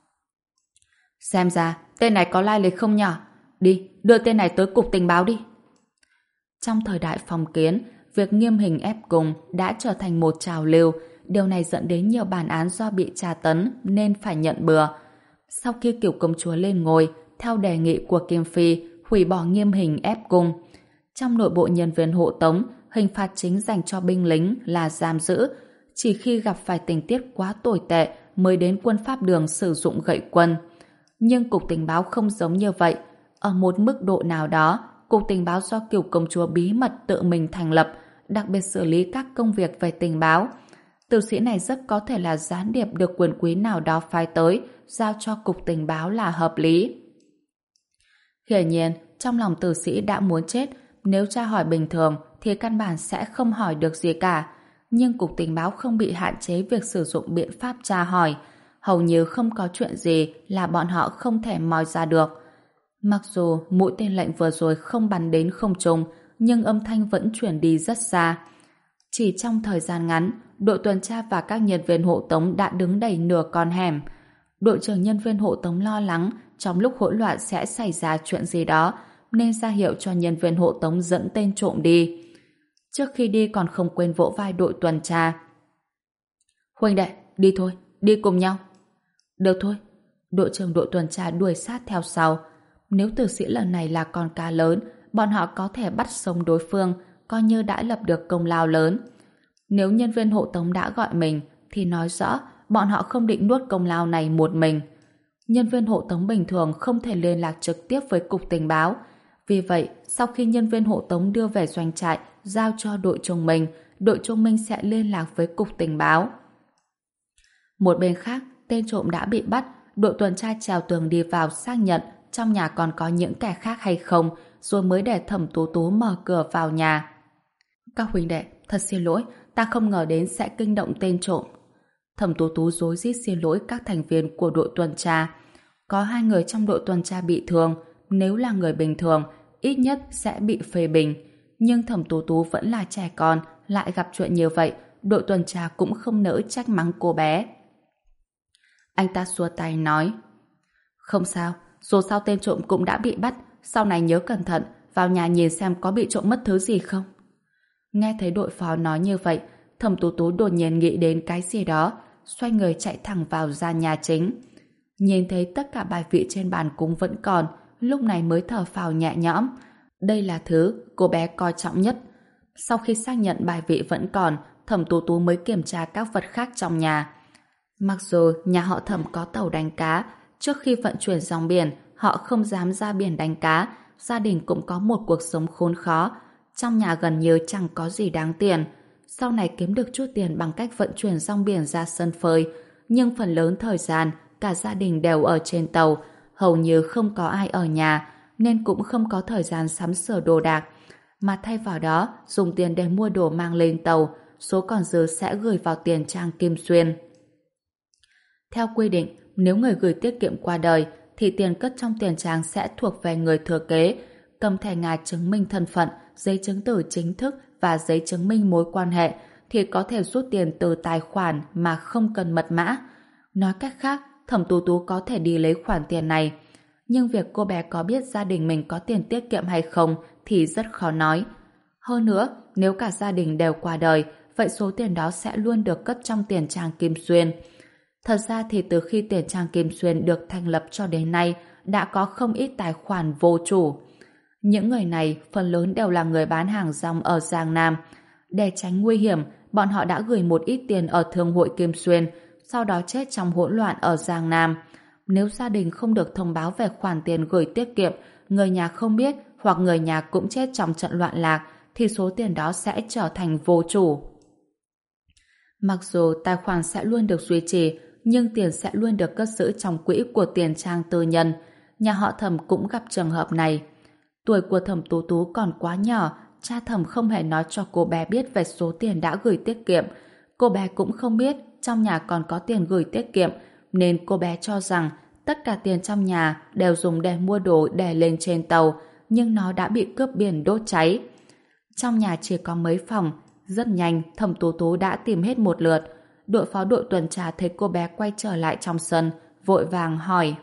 Xem ra, tên này có lai lịch không nhỏ. Đi, đưa tên này tới cục tình báo đi. Trong thời đại phong kiến, việc nghiêm hình ép cung đã trở thành một trào lưu. Điều này dẫn đến nhiều bản án do bị tra tấn nên phải nhận bừa. Sau khi Kiều công chúa lên ngôi, theo đề nghị của Kim Phi, hủy bỏ nghiêm hình ép cung. Trong nội bộ nhân viên hộ tống, hình phạt chính dành cho binh lính là giam giữ. Chỉ khi gặp phải tình tiết quá tồi tệ mới đến quân pháp đường sử dụng gậy quân. Nhưng cục tình báo không giống như vậy. Ở một mức độ nào đó, cục tình báo do Kiều công chúa bí mật tự mình thành lập, đặc biệt xử lý các công việc về tình báo. Tử sĩ này rất có thể là gián điệp được quyền quý nào đó phái tới, giao cho cục tình báo là hợp lý. Hiển nhiên, trong lòng tử sĩ đã muốn chết, nếu tra hỏi bình thường thì căn bản sẽ không hỏi được gì cả. Nhưng cục tình báo không bị hạn chế việc sử dụng biện pháp tra hỏi. Hầu như không có chuyện gì là bọn họ không thể moi ra được. Mặc dù mũi tên lệnh vừa rồi không bắn đến không trung, nhưng âm thanh vẫn chuyển đi rất xa. Chỉ trong thời gian ngắn, đội tuần tra và các nhân viên hộ tống đã đứng đầy nửa con hẻm. Đội trưởng nhân viên hộ tống lo lắng trong lúc hỗn loạn sẽ xảy ra chuyện gì đó, nên ra hiệu cho nhân viên hộ tống dẫn tên trộm đi. Trước khi đi còn không quên vỗ vai đội tuần tra. Huynh đệ, đi thôi, đi cùng nhau. Được thôi. Đội trưởng đội tuần tra đuổi sát theo sau. Nếu tử sĩ lần này là con cá lớn, bọn họ có thể bắt sống đối phương, coi như đã lập được công lao lớn. Nếu nhân viên hộ tống đã gọi mình, thì nói rõ bọn họ không định nuốt công lao này một mình. Nhân viên hộ tống bình thường không thể liên lạc trực tiếp với cục tình báo. Vì vậy, sau khi nhân viên hộ tống đưa về doanh trại, giao cho đội trung minh, đội trung minh sẽ liên lạc với cục tình báo. Một bên khác, tên trộm đã bị bắt, đội tuần tra trèo tường đi vào xác nhận trong nhà còn có những kẻ khác hay không, rồi mới để Thẩm Tú Tú mở cửa vào nhà. Các huynh đệ, thật xin lỗi, ta không ngờ đến sẽ kinh động tên trộm. Thẩm Tú Tú rối rít xin lỗi các thành viên của đội tuần tra. Có hai người trong đội tuần tra bị thương, nếu là người bình thường, ít nhất sẽ bị phê bình. Nhưng Thẩm Tú Tú vẫn là trẻ con, lại gặp chuyện như vậy, đội tuần tra cũng không nỡ trách mắng cô bé. Anh ta xua tay nói, không sao, dù sao tên trộm cũng đã bị bắt, sau này nhớ cẩn thận, vào nhà nhìn xem có bị trộm mất thứ gì không. Nghe thấy đội phó nói như vậy, Thẩm Tú Tú đột nhiên nghĩ đến cái gì đó, xoay người chạy thẳng vào gian nhà chính. Nhìn thấy tất cả bài vị trên bàn cúng vẫn còn, lúc này mới thở phào nhẹ nhõm. Đây là thứ cô bé coi trọng nhất. Sau khi xác nhận bài vị vẫn còn, Thẩm Tú Tú mới kiểm tra các vật khác trong nhà. Mặc dù nhà họ Thẩm có tàu đánh cá, trước khi vận chuyển dòng biển, họ không dám ra biển đánh cá, gia đình cũng có một cuộc sống khốn khó. Trong nhà gần như chẳng có gì đáng tiền. Sau này kiếm được chút tiền bằng cách vận chuyển rong biển ra sân phơi, nhưng phần lớn thời gian cả gia đình đều ở trên tàu, hầu như không có ai ở nhà, nên cũng không có thời gian sắm sửa đồ đạc, mà thay vào đó dùng tiền để mua đồ mang lên tàu, số còn dư sẽ gửi vào tiền trang Kim Xuyên. Theo quy định, nếu người gửi tiết kiệm qua đời, thì tiền cất trong tiền trang sẽ thuộc về người thừa kế, cầm thẻ ngà chứng minh thân phận, giấy chứng tử chính thức và giấy chứng minh mối quan hệ thì có thể rút tiền từ tài khoản mà không cần mật mã. Nói cách khác, Thẩm Tú Tú có thể đi lấy khoản tiền này. Nhưng việc cô bé có biết gia đình mình có tiền tiết kiệm hay không thì rất khó nói. Hơn nữa, nếu cả gia đình đều qua đời, vậy số tiền đó sẽ luôn được cất trong tiền trang Kim Xuyên. Thật ra thì từ khi tiền trang Kim Xuyên được thành lập cho đến nay, đã có không ít tài khoản vô chủ. Những người này phần lớn đều là người bán hàng rong ở Giang Nam. Để tránh nguy hiểm, bọn họ đã gửi một ít tiền ở Thương hội Kim Xuyên, sau đó chết trong hỗn loạn ở Giang Nam. Nếu gia đình không được thông báo về khoản tiền gửi tiết kiệm, người nhà không biết hoặc người nhà cũng chết trong trận loạn lạc, thì số tiền đó sẽ trở thành vô chủ. Mặc dù tài khoản sẽ luôn được duy trì, nhưng tiền sẽ luôn được cất giữ trong quỹ của tiền trang tư nhân. Nhà họ Thẩm cũng gặp trường hợp này. Tuổi của Thẩm Tú Tú còn quá nhỏ, cha Thẩm không hề nói cho cô bé biết về số tiền đã gửi tiết kiệm. Cô bé cũng không biết trong nhà còn có tiền gửi tiết kiệm, nên cô bé cho rằng tất cả tiền trong nhà đều dùng để mua đồ để lên trên tàu, nhưng nó đã bị cướp biển đốt cháy. Trong nhà chỉ có mấy phòng, rất nhanh Thẩm Tú Tú đã tìm hết một lượt. Đội phó đội tuần tra thấy cô bé quay trở lại trong sân, vội vàng hỏi: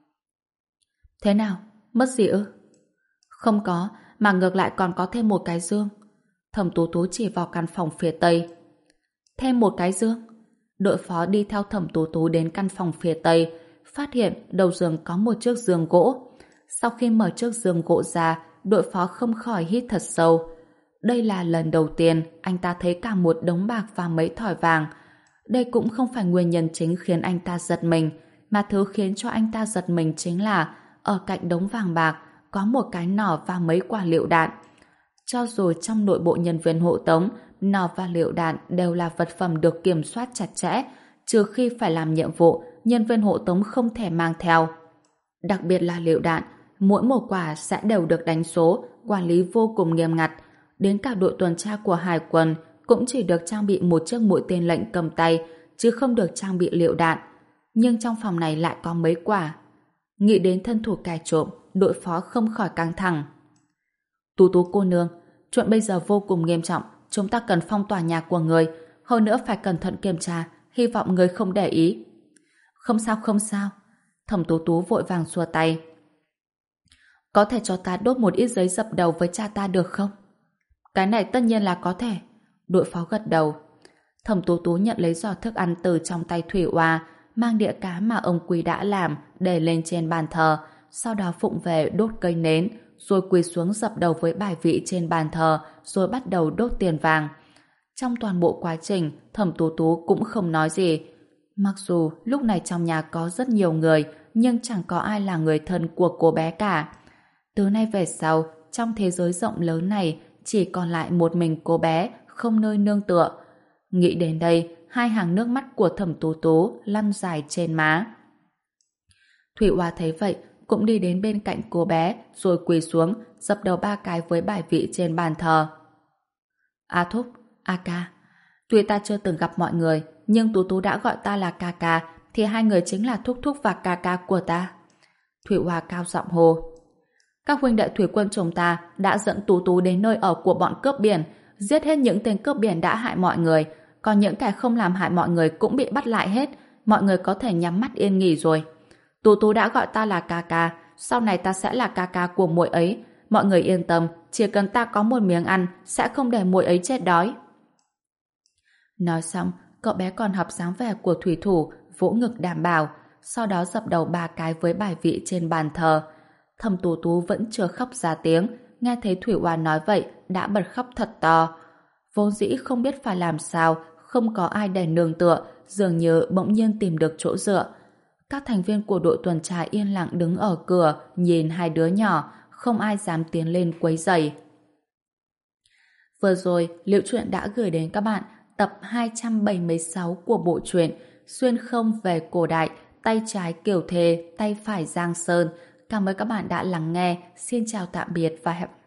Thế nào? Mất gì ư? Không có, mà ngược lại còn có thêm một cái dương. Thẩm Tú Tú chỉ vào căn phòng phía tây. Thêm một cái dương? Đội phó đi theo Thẩm Tú Tú đến căn phòng phía tây, phát hiện đầu giường có một chiếc giường gỗ. Sau khi mở chiếc giường gỗ ra, đội phó không khỏi hít thật sâu. Đây là lần đầu tiên anh ta thấy cả một đống bạc và mấy thỏi vàng. Đây cũng không phải nguyên nhân chính khiến anh ta giật mình, mà thứ khiến cho anh ta giật mình chính là ở cạnh đống vàng bạc có một cái nỏ và mấy quả lựu đạn. Cho dù trong nội bộ nhân viên hộ tống, nỏ và lựu đạn đều là vật phẩm được kiểm soát chặt chẽ, trừ khi phải làm nhiệm vụ, nhân viên hộ tống không thể mang theo. Đặc biệt là lựu đạn, mỗi một quả sẽ đều được đánh số, quản lý vô cùng nghiêm ngặt. Đến cả đội tuần tra của Hải quân cũng chỉ được trang bị một chiếc mũi tên lệnh cầm tay, chứ không được trang bị lựu đạn. Nhưng trong phòng này lại có mấy quả. Nghĩ đến thân thủ kẻ trộm, đội phó không khỏi căng thẳng. Tú Tú cô nương, chuyện bây giờ vô cùng nghiêm trọng, chúng ta cần phong tỏa nhà của người, hơn nữa phải cẩn thận kiểm tra, hy vọng người không để ý. Không sao không sao. Thẩm Tú Tú vội vàng xua tay. Có thể cho ta đốt một ít giấy dập đầu với cha ta được không? Cái này tất nhiên là có thể. Đội phó gật đầu. Thẩm Tú Tú nhận lấy giỏ thức ăn từ trong tay Thủy Oa, mang đĩa cá mà ông Quý đã làm để lên trên bàn thờ, sau đó phụng về đốt cây nến, rồi quỳ xuống dập đầu với bài vị trên bàn thờ, rồi bắt đầu đốt tiền vàng. Trong toàn bộ quá trình, Thẩm Tú Tú cũng không nói gì. Mặc dù lúc này trong nhà có rất nhiều người, nhưng chẳng có ai là người thân của cô bé cả. Từ nay về sau, trong thế giới rộng lớn này, chỉ còn lại một mình cô bé, không nơi nương tựa. Nghĩ đến đây, hai hàng nước mắt của Thẩm Tú Tú lăn dài trên má. Thủy Oa thấy vậy, cũng đi đến bên cạnh cô bé, rồi quỳ xuống, dập đầu ba cái với bài vị trên bàn thờ. A Thúc, A Ca, tuy ta chưa từng gặp mọi người, nhưng Tú Tú đã gọi ta là ca ca, thì hai người chính là Thúc Thúc và ca ca của ta. Thủy Oa cao giọng hô. Các huynh đệ thủy quân chúng ta đã dẫn Tú Tú đến nơi ở của bọn cướp biển, giết hết những tên cướp biển đã hại mọi người, còn những kẻ không làm hại mọi người cũng bị bắt lại hết, mọi người có thể nhắm mắt yên nghỉ rồi. Tú Tú đã gọi ta là ca ca, sau này ta sẽ là ca ca của muội ấy, mọi người yên tâm, chỉ cần ta có một miếng ăn, sẽ không để muội ấy chết đói. Nói xong, cậu bé còn học dáng vẻ của thủy thủ, vỗ ngực đảm bảo, sau đó dập đầu ba cái với bài vị trên bàn thờ. Thẩm Tú Tú vẫn chưa khóc ra tiếng, nghe thấy Thủy Oa nói vậy, đã bật khóc thật to. Vốn dĩ không biết phải làm sao, không có ai để nương tựa, dường như bỗng nhiên tìm được chỗ dựa. Các thành viên của đội tuần tra yên lặng đứng ở cửa, nhìn hai đứa nhỏ, không ai dám tiến lên quấy rầy. Vừa rồi, Liễu Chuyện đã gửi đến các bạn tập hai trăm bảy mươi sáu của bộ truyện Xuyên không về cổ đại, tay trái Kiều Thề, tay phải Giang Sơn. Cảm ơn các bạn đã lắng nghe. Xin chào tạm biệt và hẹn